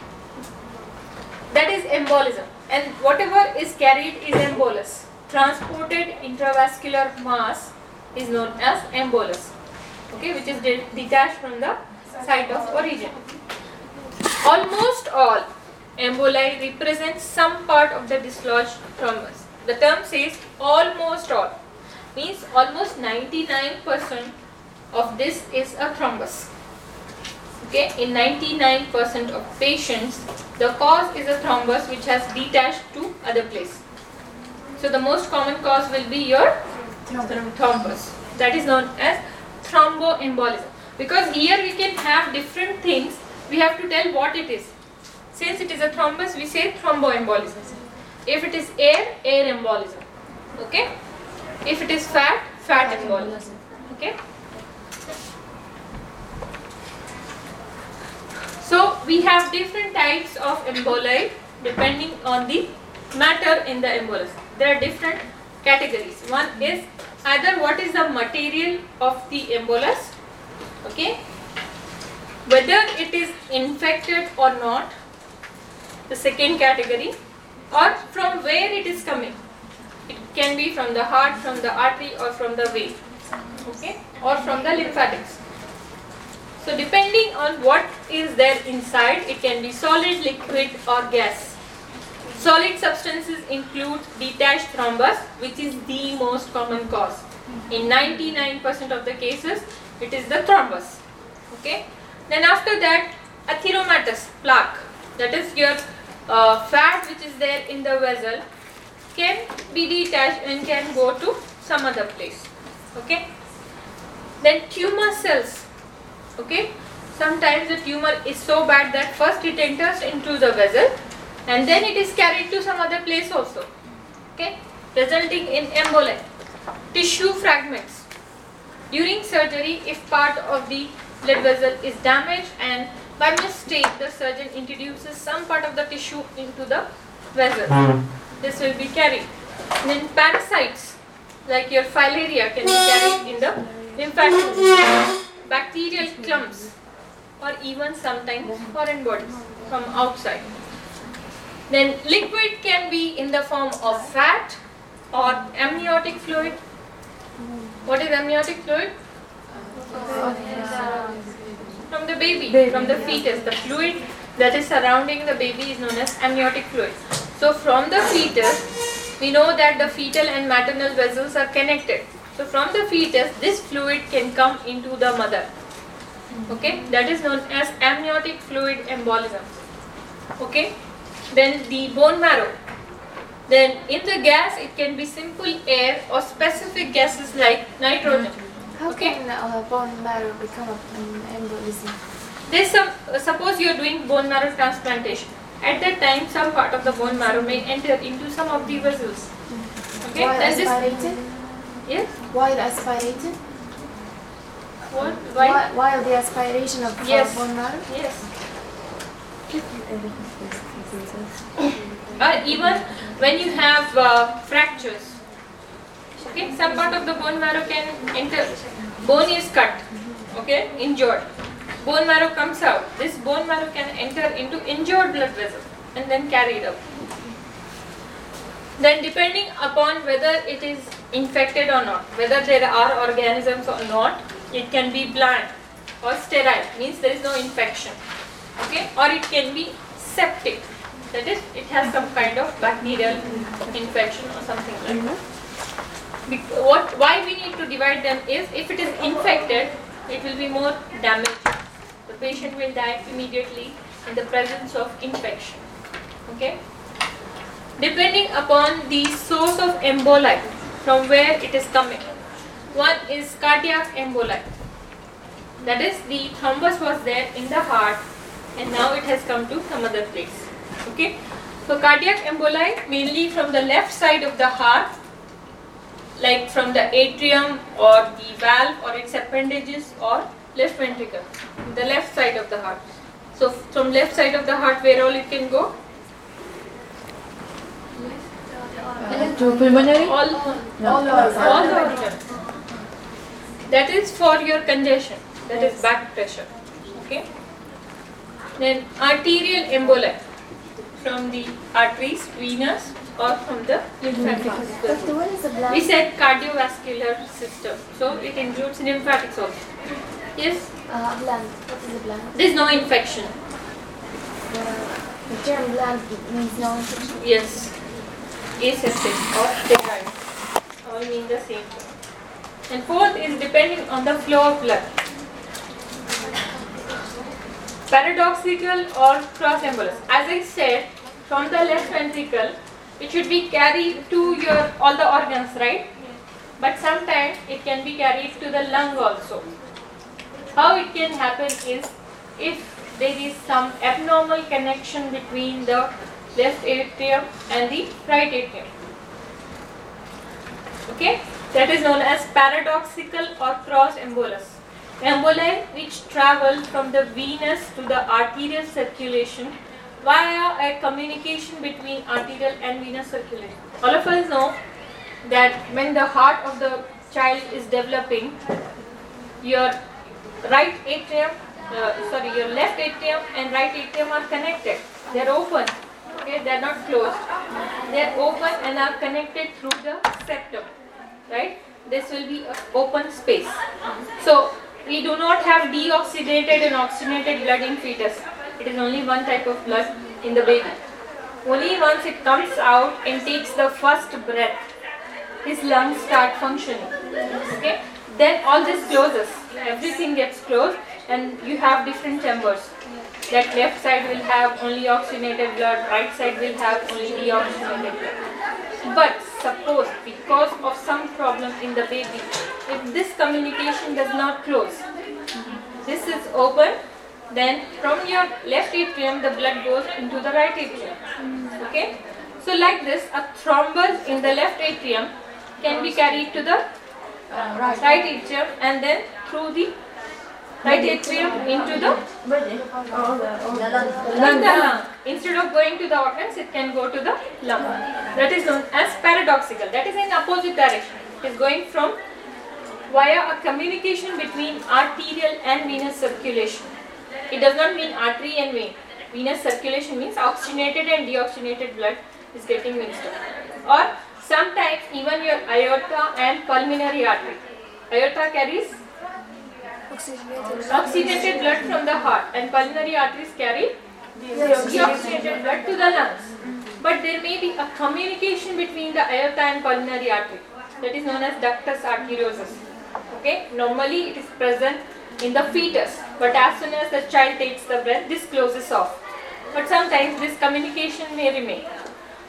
that is embolism, and whatever is carried is embolus. Transported intravascular mass is known as embolus. Okay, which is detached from the site of origin. Almost all emboli represent some part of the dislodged thrombus. The term says almost all, means almost 99% of this is a thrombus. Okay, in 99% of patients, the cause is a thrombus which has detached to other place. So the most common cause will be your thrombus. That is known as thromboembolism. Because here we can have different things, we have to tell what it is. Since it is a thrombus, we say thromboembolism. If it is air, air embolism. Okay. If it is fat, fat embolism. Okay. So we have different types of emboli depending on the matter in the embolus. There are different categories. One is either what is the material of the embolus, okay, whether it is infected or not, the second category, or from where it is coming. It can be from the heart, from the artery, or from the vein, okay, or from the lymphatics. So depending on what is there inside, it can be solid, liquid, or gas. Solid substances include detached thrombus, which is the most common cause. In 99% of the cases, it is the thrombus. Okay. Then after that, atheromatous plaque, that is your fat which is there in the vessel, can be detached and can go to some other place. Okay. Then tumor cells. Okay. Sometimes the tumor is so bad that first it enters into the vessel and then it is carried to some other place also. Okay. Resulting in emboli. Tissue fragments. During surgery, if part of the blood vessel is damaged and by mistake the surgeon introduces some part of the tissue into the vessel, this will be carried. And then parasites like your filaria can be carried in the lymphatic system. Bacterial clumps or even sometimes foreign bodies from outside. Then liquid can be in the form of fat or amniotic fluid. What is amniotic fluid? From the baby, from the fetus. The fluid that is surrounding the baby is known as amniotic fluid. So from the fetus, we know that the fetal and maternal vessels are connected. So from the fetus, this fluid can come into the mother. Okay, that is known as amniotic fluid embolism. Okay, then the bone marrow. Then in the gas, it can be simple air or specific gases like nitrogen. How Okay. can bone marrow become an embolism? There's some, suppose you are doing bone marrow transplantation. At that time, some part of the bone marrow may enter into some of the vessels. Okay, While then this, aspirated? yes, While aspirated? what, why? While the aspiration of Yes. bone marrow? Yes. Or even when you have fractures. Okay, some part of the bone marrow can enter. Bone is cut. Okay, injured. Bone marrow comes out. This bone marrow can enter into injured blood vessel and then carried out. Then depending upon whether it is infected or not, whether there are organisms or not, it can be bland or sterile, means there is no infection. Okay, or it can be septic, that is it has some kind of bacterial infection or something like that. Why we need to divide them is, if it is infected, it will be more damaging. The patient will die immediately in the presence of infection. Okay. Depending upon the source of emboli, from where it is coming. One is cardiac emboli. That is, the thrombus was there in the heart and now it has come to some other place. Okay. So cardiac emboli mainly from the left side of the heart, like from the atrium or the valve or its appendages or left ventricle, the left side of the heart. So from left side of the heart, where all it can go? To pulmonary? All the organs. That is for your congestion, that is back pressure. Okay. Then arterial emboli from the arteries, venous or from the lymphatic system. Doctor, what is the blood? We said cardiovascular system, so it includes lymphatics also. Yes, Bland. What is the bland? there is no infection. The term bland means no infection. Yes, aseptic or sterile, all mean the same thing. And fourth is depending on the flow of blood. Paradoxical or cross embolus. As I said, from the left ventricle, it should be carried to your all the organs, right? But sometimes it can be carried to the lung also. How it can happen is, if there is some abnormal connection between the left atrium and the right atrium. Okay, that is known as paradoxical or cross embolus. Emboli which travel from the venous to the arterial circulation via a communication between arterial and venous circulation. All of us know that when the heart of the child is developing, your right atrium, your left atrium and right atrium are connected. They are open. Okay, they are not closed. They are open and are connected through the septum. Right? This will be an open space. So we do not have deoxygenated and oxygenated blood in fetus. It is only one type of blood in the baby. Only once it comes out and takes the first breath, his lungs start functioning. Okay? Then all this closes. Everything gets closed and you have different chambers. That left side will have only oxygenated blood, right side will have only deoxygenated blood. But suppose because of some problem in the baby, if this communication does not close, this is open, then from your left atrium the blood goes into the right atrium. Okay? So like this, a thrombus in the left atrium can be carried to the right atrium and then through the right atrium into the lung. Instead of going to the organs, it can go to the lung. That is known as paradoxical. That is in opposite direction. It is going from via a communication between arterial and venous circulation. It does not mean artery and vein. Venous circulation means oxygenated and deoxygenated blood is getting mixed up. Or sometimes even your aorta and pulmonary artery. Aorta carries oxygenated blood from the heart and pulmonary arteries carry deoxygenated blood to the lungs. But there may be a communication between the aorta and pulmonary artery. That is known as ductus arteriosus. Okay, normally it is present in the fetus, but as soon as the child takes the breath, this closes off. But sometimes this communication may remain.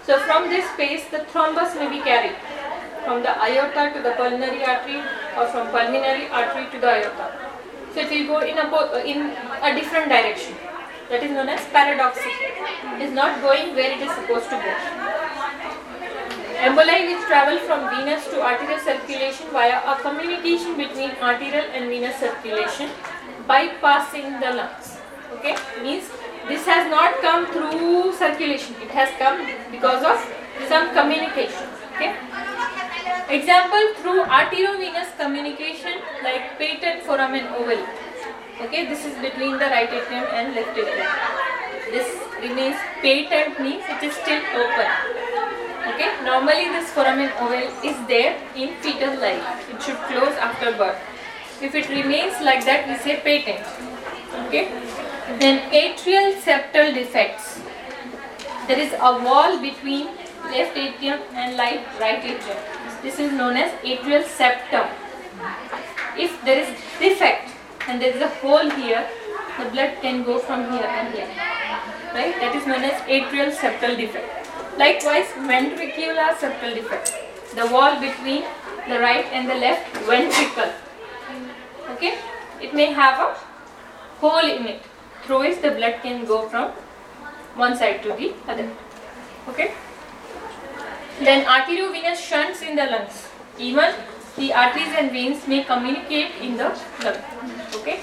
So from this space, the thrombus may be carried from the aorta to the pulmonary artery, or from pulmonary artery to the aorta. So it will go in a different direction. That is known as paradoxic. It is not going where it is supposed to go. Emboli which travel from venous to arterial circulation via a communication between arterial and venous circulation bypassing the lungs. Okay, means this has not come through circulation. It has come because of some communication. Okay. Example through arteriovenous communication like patent foramen ovale. Okay, this is between the right atrium and left atrium. This remains patent, means it is still open. Okay, normally this foramen ovale is there in fetal life. It should close after birth. If it remains like that, we say patent. Okay, then atrial septal defects. There is a wall between left atrium and right atrium. This is known as atrial septum. If there is defect and there is a hole here, the blood can go from here and here. Right? That is known as atrial septal defect. Likewise, ventricular septal defect. The wall between the right and the left ventricle. Okay? It may have a hole in it, through which the blood can go from one side to the other. Okay? Then arteriovenous shunts in the lungs. Even the arteries and veins may communicate in the lung. Okay?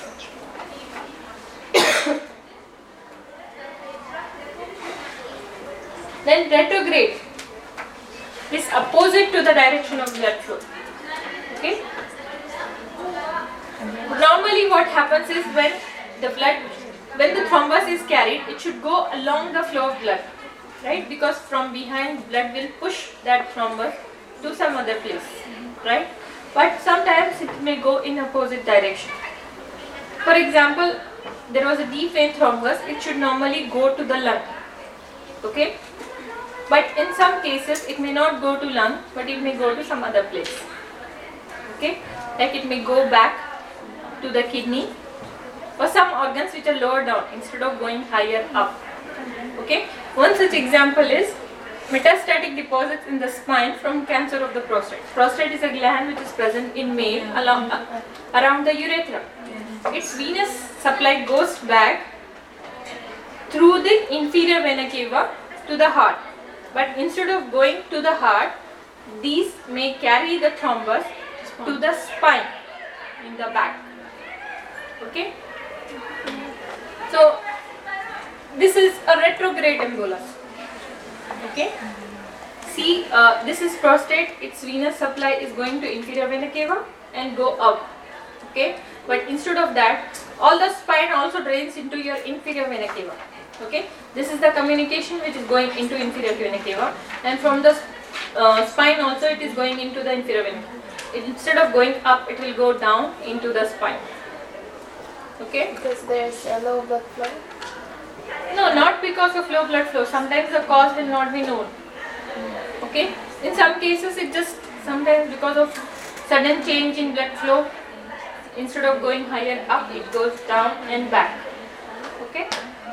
Then retrograde is opposite to the direction of blood flow. Okay? Normally what happens is when the thrombus is carried, it should go along the flow of blood. Right? Because from behind, blood will push that thrombus to some other place. Right? But sometimes it may go in opposite direction. For example, there was a deep vein thrombus, it should normally go to the lung. Okay? But in some cases, it may not go to lung, but it may go to some other place. Okay? Like it may go back to the kidney or some organs which are lower down instead of going higher up. Okay? One such example is metastatic deposits in the spine from cancer of the prostate. Prostate is a gland which is present in male around the urethra. Its venous supply goes back through the inferior vena cava to the heart. But instead of going to the heart, these may carry the thrombus to the spine in the back. Okay? So, this is a retrograde embolus. Okay? See, this is prostate, its venous supply is going to inferior vena cava and go up. Okay? But instead of that, all the spine also drains into your inferior vena cava. Okay? This is the communication which is going into inferior vena cava, and from the spine also it is going into the inferior vena cava. Instead of going up, it will go down into the spine. Okay? Because there's a low blood flow. No, not because of low blood flow. Sometimes the cause will not be known. Okay? In some cases, it just sometimes because of sudden change in blood flow, instead of going higher up, it goes down and back. Okay?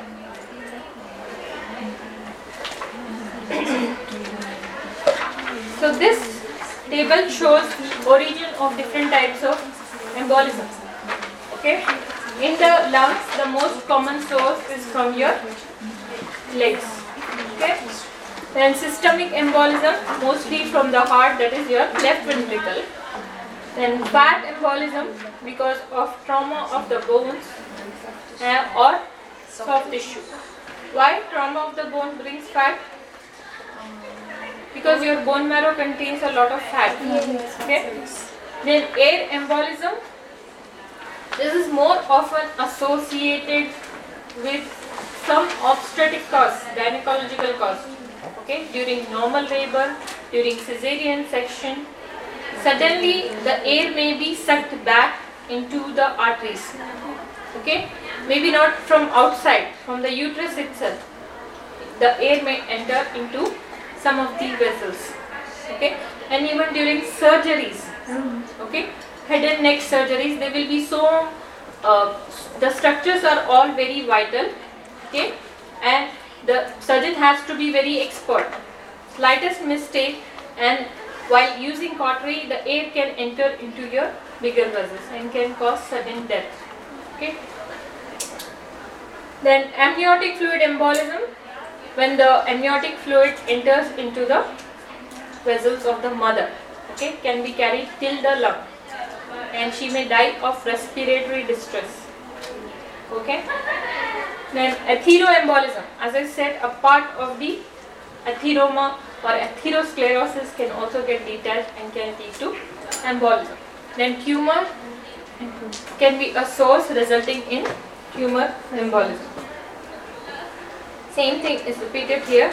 So this table shows the origin of different types of embolisms. Okay? In the lungs, the most common source is from your legs. Okay? Then systemic embolism, mostly from the heart, that is your left ventricle. Then fat embolism, because of trauma of the bones or soft tissue. Why trauma of the bone brings fat? Because your bone marrow contains a lot of fat. Okay? Then air embolism. This is more often associated with some obstetric cause, gynecological cause. Okay, during normal labor, during cesarean section, suddenly the air may be sucked back into the arteries. Okay, maybe not from outside, from the uterus itself. The air may enter into some of the vessels. Okay, and even during surgeries. Okay. Head and neck surgeries, they will be so, the structures are all very vital, okay, and the surgeon has to be very expert slightest mistake, and while using cautery, the air can enter into your bigger vessels and can cause sudden death. Okay. Then amniotic fluid embolism, when the amniotic fluid enters into the vessels of the mother, okay, can be carried till the lung, and she may die of respiratory distress. Okay. Then atheroembolism, as I said, a part of the atheroma or atherosclerosis can also get detached and can lead to embolism. Then tumor can be a source resulting in tumor embolism. Same thing is repeated here.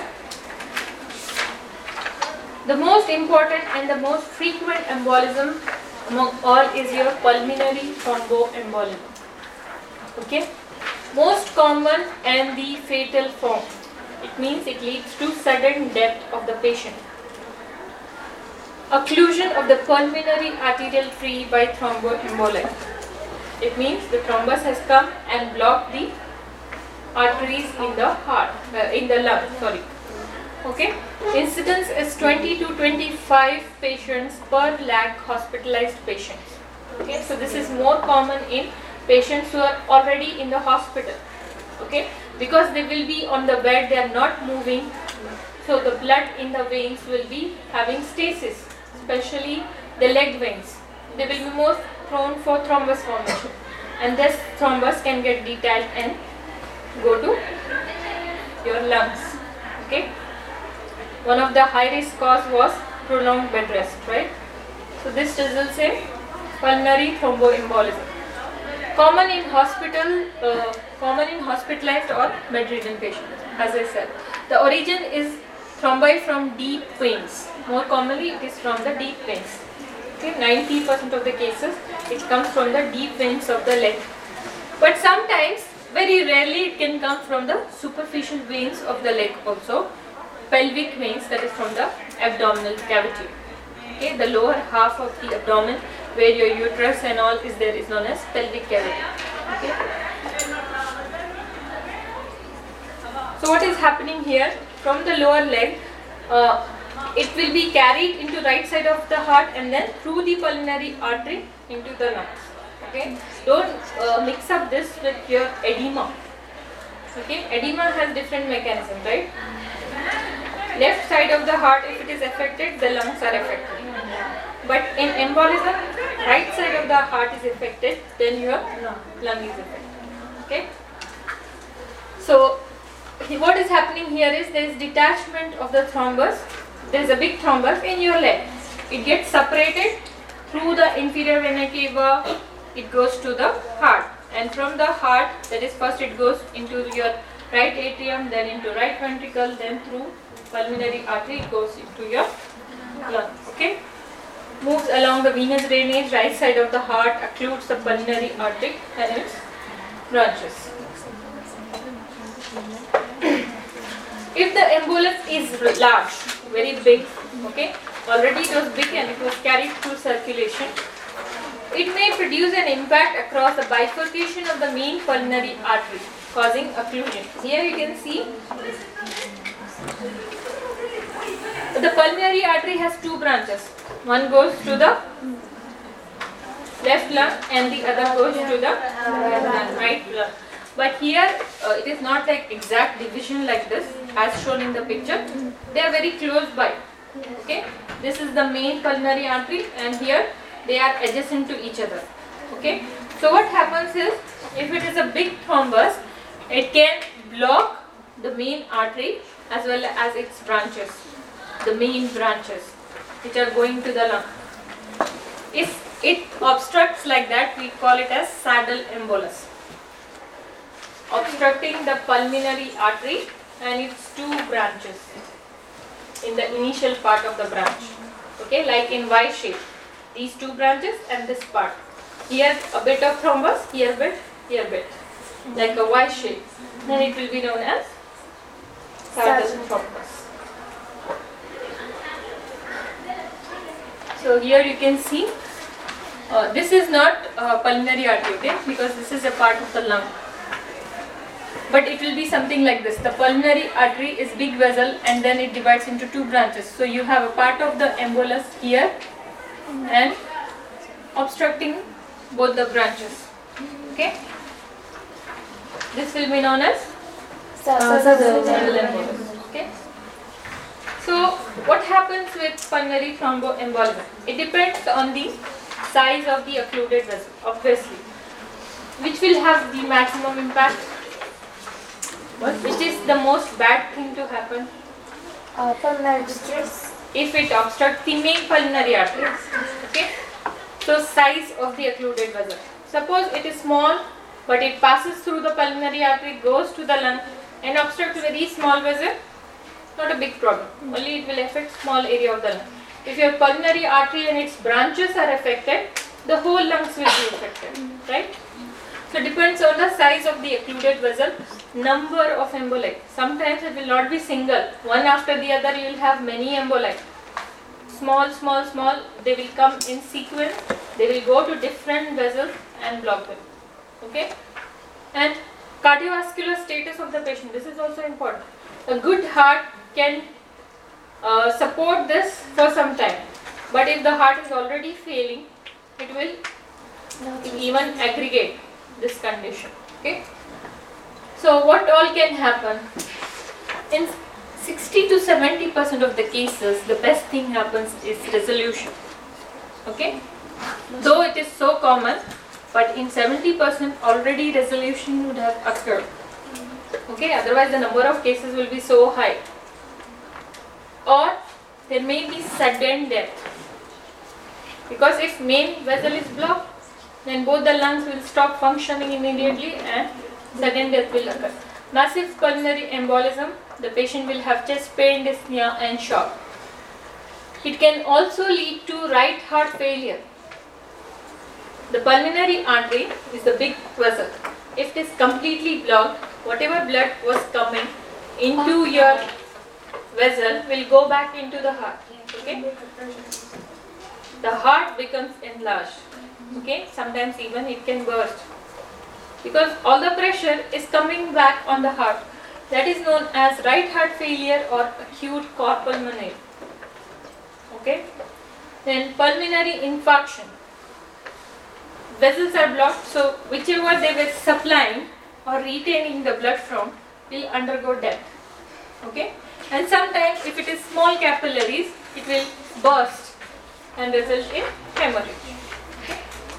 The most important and the most frequent embolism among all is your pulmonary thromboembolism. Okay, most common and the fatal form. It means it leads to sudden death of the patient. Occlusion of the pulmonary arterial tree by thromboemboli. It means the thrombus has come and blocked the arteries in the heart, in the lung. Sorry. Okay. Incidence is 20 to 25 patients per lakh hospitalized patients. Okay. So this is more common in patients who are already in the hospital. Okay. Because they will be on the bed, they are not moving. So the blood in the veins will be having stasis, especially the leg veins. They will be more prone for thrombus formation, and this thrombus can get detached and go to your lungs. Okay. One of the high risk cause was prolonged bed rest, right? So this results in pulmonary thromboembolism. Common in hospitalized or bedridden patients. As I said, the origin is thrombi from deep veins. More commonly, it is from the deep veins. Okay, 90% of the cases, it comes from the deep veins of the leg. But sometimes, very rarely, it can come from the superficial veins of the leg also. Pelvic veins, that is from the abdominal cavity. Okay, the lower half of the abdomen, where your uterus and all is there, is known as pelvic cavity. Okay. So what is happening here? From the lower leg, it will be carried into right side of the heart and then through the pulmonary artery into the lungs. Okay. Don't mix up this with your edema. Okay. Edema has different mechanism, right? Left side of the heart, if it is affected, the lungs are affected. But in embolism, right side of the heart is affected, then your lung is affected. Okay. So what is happening here is there is detachment of the thrombus. There is a big thrombus in your leg. It gets separated through the inferior vena cava. It goes to the heart, and from the heart, that is first it goes into your right atrium, then into right ventricle, then through pulmonary artery it goes into your lung. Okay. Moves along the venous drainage, right side of the heart, occludes the pulmonary artery and its branches. If the embolus is large, very big, okay, already it was big and it was carried through circulation, it may produce an impact across the bifurcation of the main pulmonary artery, causing occlusion. Here you can see the pulmonary artery has two branches. One goes to the left lung and the other goes to the right lung. But here it is not like exact division like this as shown in the picture. They are very close by. Okay, this is the main pulmonary artery and here they are adjacent to each other. Okay, so what happens is, if it is a big thrombus, it can block the main artery as well as its branches, the main branches which are going to the lung. If it obstructs like that, we call it as saddle embolus. Obstructing the pulmonary artery and its two branches in the initial part of the branch. Okay, like in Y shape. These two branches and this part. Here a bit of thrombus, here a bit, here a bit. Like a Y shape. Then it will be known as saddle thrombus. So here you can see, this is not pulmonary artery, okay, because this is a part of the lung. but it will be something like this. The pulmonary artery is big vessel and then it divides into two branches. So you have a part of the embolus here and obstructing both the branches. Okay, this will be known as saddle embolus. Okay, so what happens with pulmonary thromboembolism? It depends on the size of the occluded vessel, obviously. Which will have the maximum impact? Which is the most bad thing to happen? Pulmonary distress. If it obstructs the main pulmonary arteries. Okay, so size of the occluded vessel. Suppose it is small, but it passes through the pulmonary artery, goes to the lung and obstructs very small vessel, not a big problem. Only it will affect small area of the lung. If your pulmonary artery and its branches are affected, the whole lungs will be affected, right? So depends on the size of the occluded vessel, number of emboli. Sometimes it will not be single, one after the other you will have many emboli. Small, small, small, they will come in sequence, they will go to different vessels and block them. Okay? And cardiovascular status of the patient, this is also important. A good heart can support this for some time, but if the heart is already failing, it will even aggregate this condition. Okay, so what all can happen? In 60 to 70% of the cases, the best thing happens is resolution. Okay, though it is so common, but in 70% already resolution would have occurred. Okay, otherwise the number of cases will be so high. Or there may be sudden death, because if main vessel is blocked, then both the lungs will stop functioning immediately and sudden death will occur. Massive pulmonary embolism, the patient will have chest pain, dyspnea and shock. It can also lead to right heart failure. The pulmonary artery is the big vessel. If it is completely blocked, whatever blood was coming into your vessel will go back into the heart. Okay? The heart becomes enlarged. Okay? Sometimes even it can burst, because all the pressure is coming back on the heart. That is known as right heart failure or acute cor pulmonale. Okay? Then pulmonary infarction. Vessels are blocked, so whichever they were supplying or retaining the blood from will undergo death. Okay? And sometimes if it is small capillaries, it will burst and result in hemorrhage. Okay?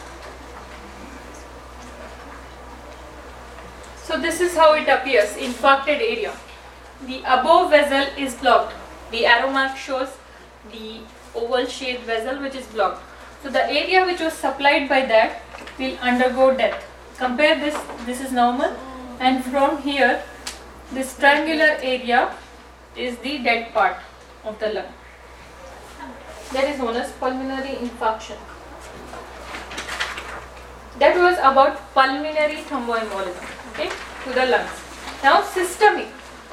So this is how it appears, infarcted area. The above vessel is blocked. The arrow mark shows the oval shaped vessel which is blocked. So the area which was supplied by that will undergo death. Compare this, this is normal, and from here this triangular area is the dead part of the lung. That is known as pulmonary infarction. That was about pulmonary thromboembolism, okay, to the lungs. Now systemic.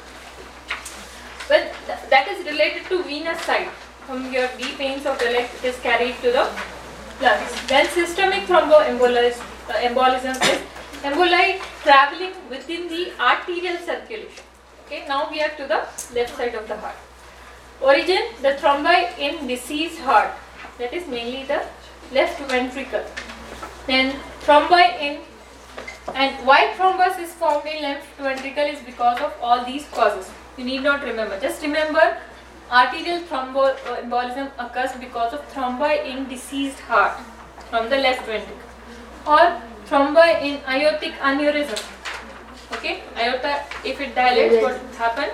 Well, that is related to venous side. From your deep veins of the leg, it is carried to the lungs. Then systemic thromboembolism is emboli traveling within the arterial circulation. Okay, now we are to the left side of the heart. Origin, the thrombi in deceased heart, that is mainly the left ventricle. Then thrombi in, and why thrombus is formed in left ventricle is because of all these causes. You need not remember, just remember arterial thromboembolism occurs because of thrombi in deceased heart from the left ventricle, or thrombi in aortic aneurysm. Okay, aorta, if it dilates, what will happen?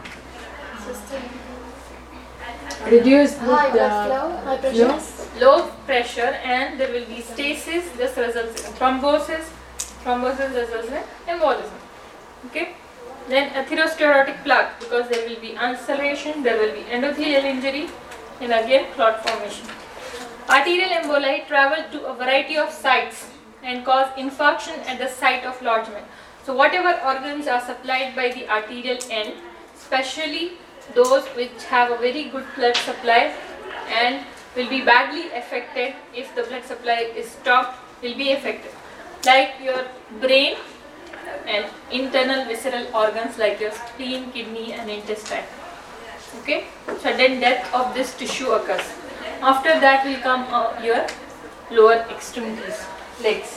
Reduce High blood the flow, high pressure. Low pressure, and there will be stasis. This results in thrombosis. Thrombosis results in embolism. Okay. Then atherosclerotic plaque, because there will be ulceration, there will be endothelial injury, and again clot formation. Arterial emboli travel to a variety of sites and cause infarction at the site of lodgement. So whatever organs are supplied by the arterial end, especially those which have a very good blood supply and will be badly affected if the blood supply is stopped, will be affected. Like your brain, and internal visceral organs like your spleen, kidney and intestine. Okay, sudden death of this tissue occurs. After that will come your lower extremities, legs.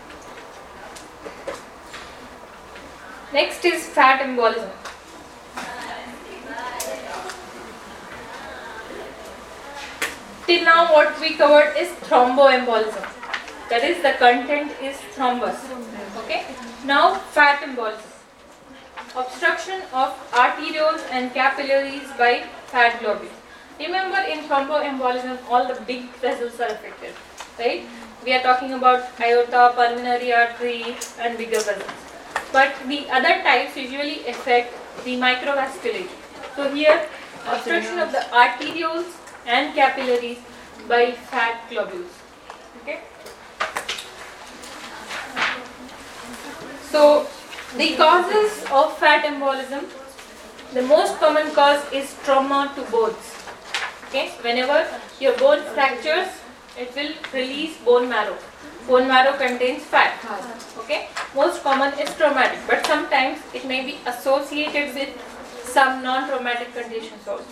Next is fat embolism. Till now what we covered is thromboembolism. That is, the content is thrombus. Okay. Now fat embolism. Obstruction of arterioles and capillaries by fat globules. Remember, in thromboembolism all the big vessels are affected, right? We are talking about aorta, pulmonary artery and bigger vessels. But the other types usually affect the microvasculature. So here, obstruction of the arterioles and capillaries by fat globules. Okay. So the causes of fat embolism, the most common cause is trauma to bones. Okay, whenever your bone fractures, it will release bone marrow. Bone marrow contains fat. Okay, most common is traumatic, but sometimes it may be associated with some non-traumatic conditions also.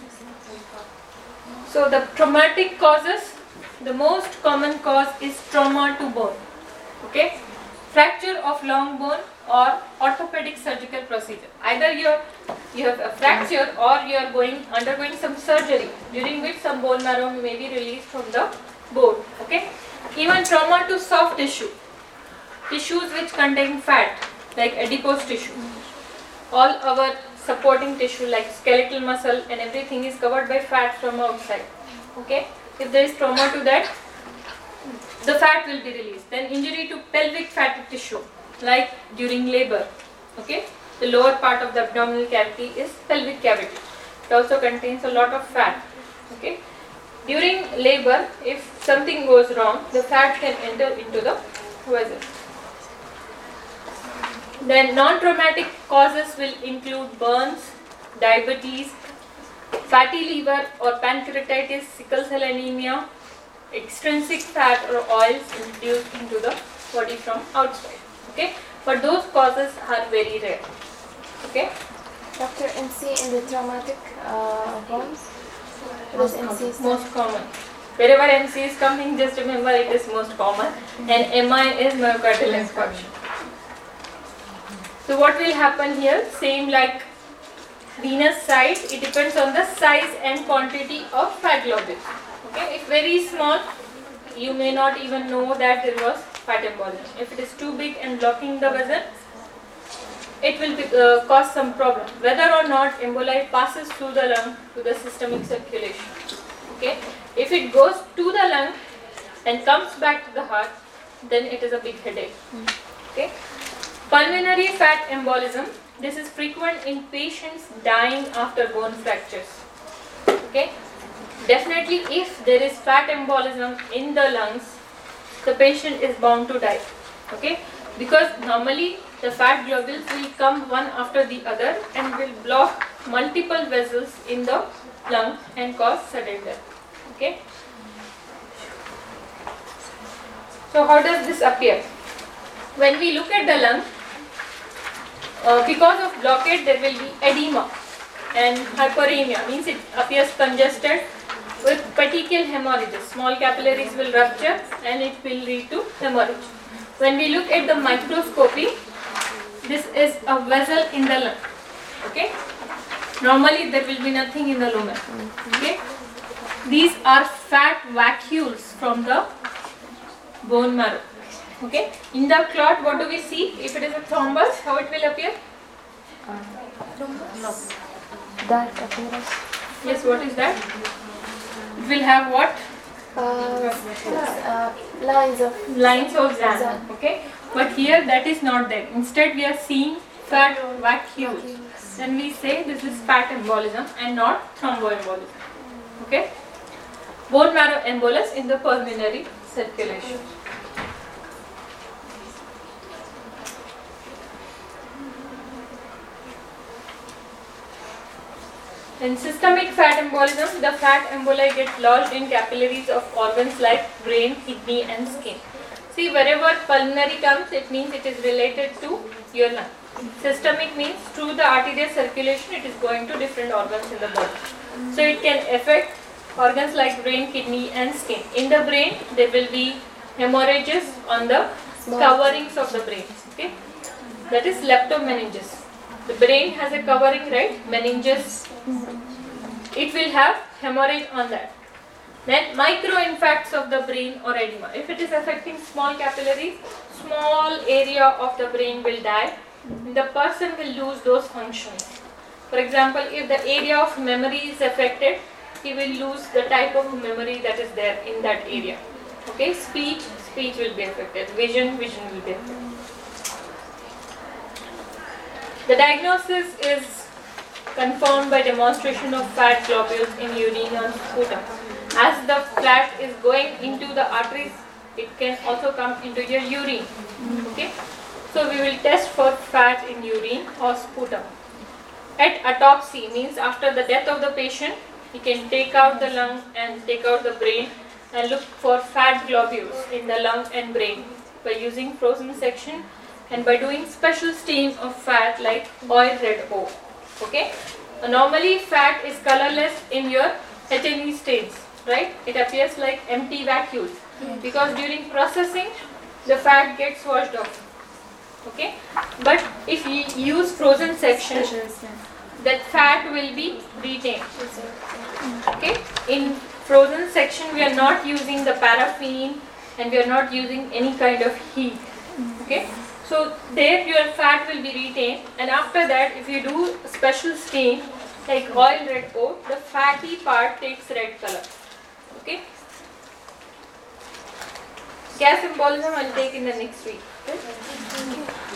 So the traumatic causes, the most common cause is trauma to bone. Okay, fracture of long bone or orthopedic surgical procedure. Either you have a fracture or you are undergoing some surgery during which some bone marrow may be released from the bone. Okay, even trauma to soft tissue, tissues which contain fat like adipose tissue. All our supporting tissue like skeletal muscle and everything is covered by fat from outside. Okay, if there is trauma to that, the fat will be released. Then injury to pelvic fatty tissue like during labor. Okay, the lower part of the abdominal cavity is pelvic cavity. It also contains a lot of fat. Okay, during labor, if something goes wrong, the fat can enter into the vessels. Then non-traumatic causes will include burns, diabetes, fatty liver or pancreatitis, sickle cell anemia, extrinsic fat or oils introduced into the body from outside. Okay, but those causes are very rare. Okay. Dr. MC in the traumatic bones? What is MC? Most common. Wherever MC is coming, just remember it is most common, and MI is myocardial infarction. So what will happen here? Same like venous side, it depends on the size and quantity of fat globules. Okay, if very small, you may not even know that there was fat embolism. If it is too big and blocking the vessel, it will cause some problem. Whether or not emboli passes through the lung to the systemic circulation. Okay, if it goes to the lung and comes back to the heart, then it is a big headache. Okay, pulmonary fat embolism. This is frequent in patients dying after bone fractures. Okay, definitely if there is fat embolism in the lungs, the patient is bound to die. Okay, because normally the fat globules will come one after the other and will block multiple vessels in the lung and cause sudden death. Okay. So how does this appear? When we look at the lung, because of blockade there will be edema and hyperemia, means it appears congested with petechial hemorrhages. Small capillaries will rupture and it will lead to hemorrhage. When we look at the microscopy, this is a vessel in the lung. Okay. Normally there will be nothing in the lumen. Okay. These are fat vacuoles from the bone marrow. Okay. In the clot, what do we see? If it is a thrombus, how it will appear? No. Dark appearance. Yes, what is that? It will have what? Lines of Zahn. Okay. But here that is not there. Instead we are seeing fat vacuoles. Then we say this is fat embolism and not thromboembolism. Okay. Bone marrow embolus in the pulmonary circulation. In systemic fat embolism, the fat emboli get lodged in capillaries of organs like brain, kidney and skin. See, wherever pulmonary comes, it means it is related to your lung. Systemic means through the arterial circulation, it is going to different organs in the body. So it can affect organs like brain, kidney and skin. In the brain, there will be hemorrhages on the coverings of the brain. Okay, that is leptomeninges. The brain has a covering, right? Meninges. It will have hemorrhage on that. Then micro-infarcts of the brain or edema. If it is affecting small capillaries, small area of the brain will die. The person will lose those functions. For example, if the area of memory is affected, he will lose the type of memory that is there in that area. Okay, speech will be affected. Vision will be affected. The diagnosis is confirmed by demonstration of fat globules in urine or sputum. As the fat is going into the arteries, it can also come into your urine. Okay, so we will test for fat in urine or sputum. At autopsy means after the death of the patient, we can take out the lung and take out the brain and look for fat globules in the lung and brain by using frozen section and by doing special stain of fat like oil red O. Okay, normally fat is colorless in your H&E stains, right? It appears like empty vacuoles because during processing the fat gets washed off. Okay, but if you use frozen section, that fat will be retained. Okay, in frozen section we are not using the paraffin and we are not using any kind of heat. Okay, so there your fat will be retained, and after that if you do special stain like oil red O, the fatty part takes red color. Okay, gas embolism I will take in the next week. Okay?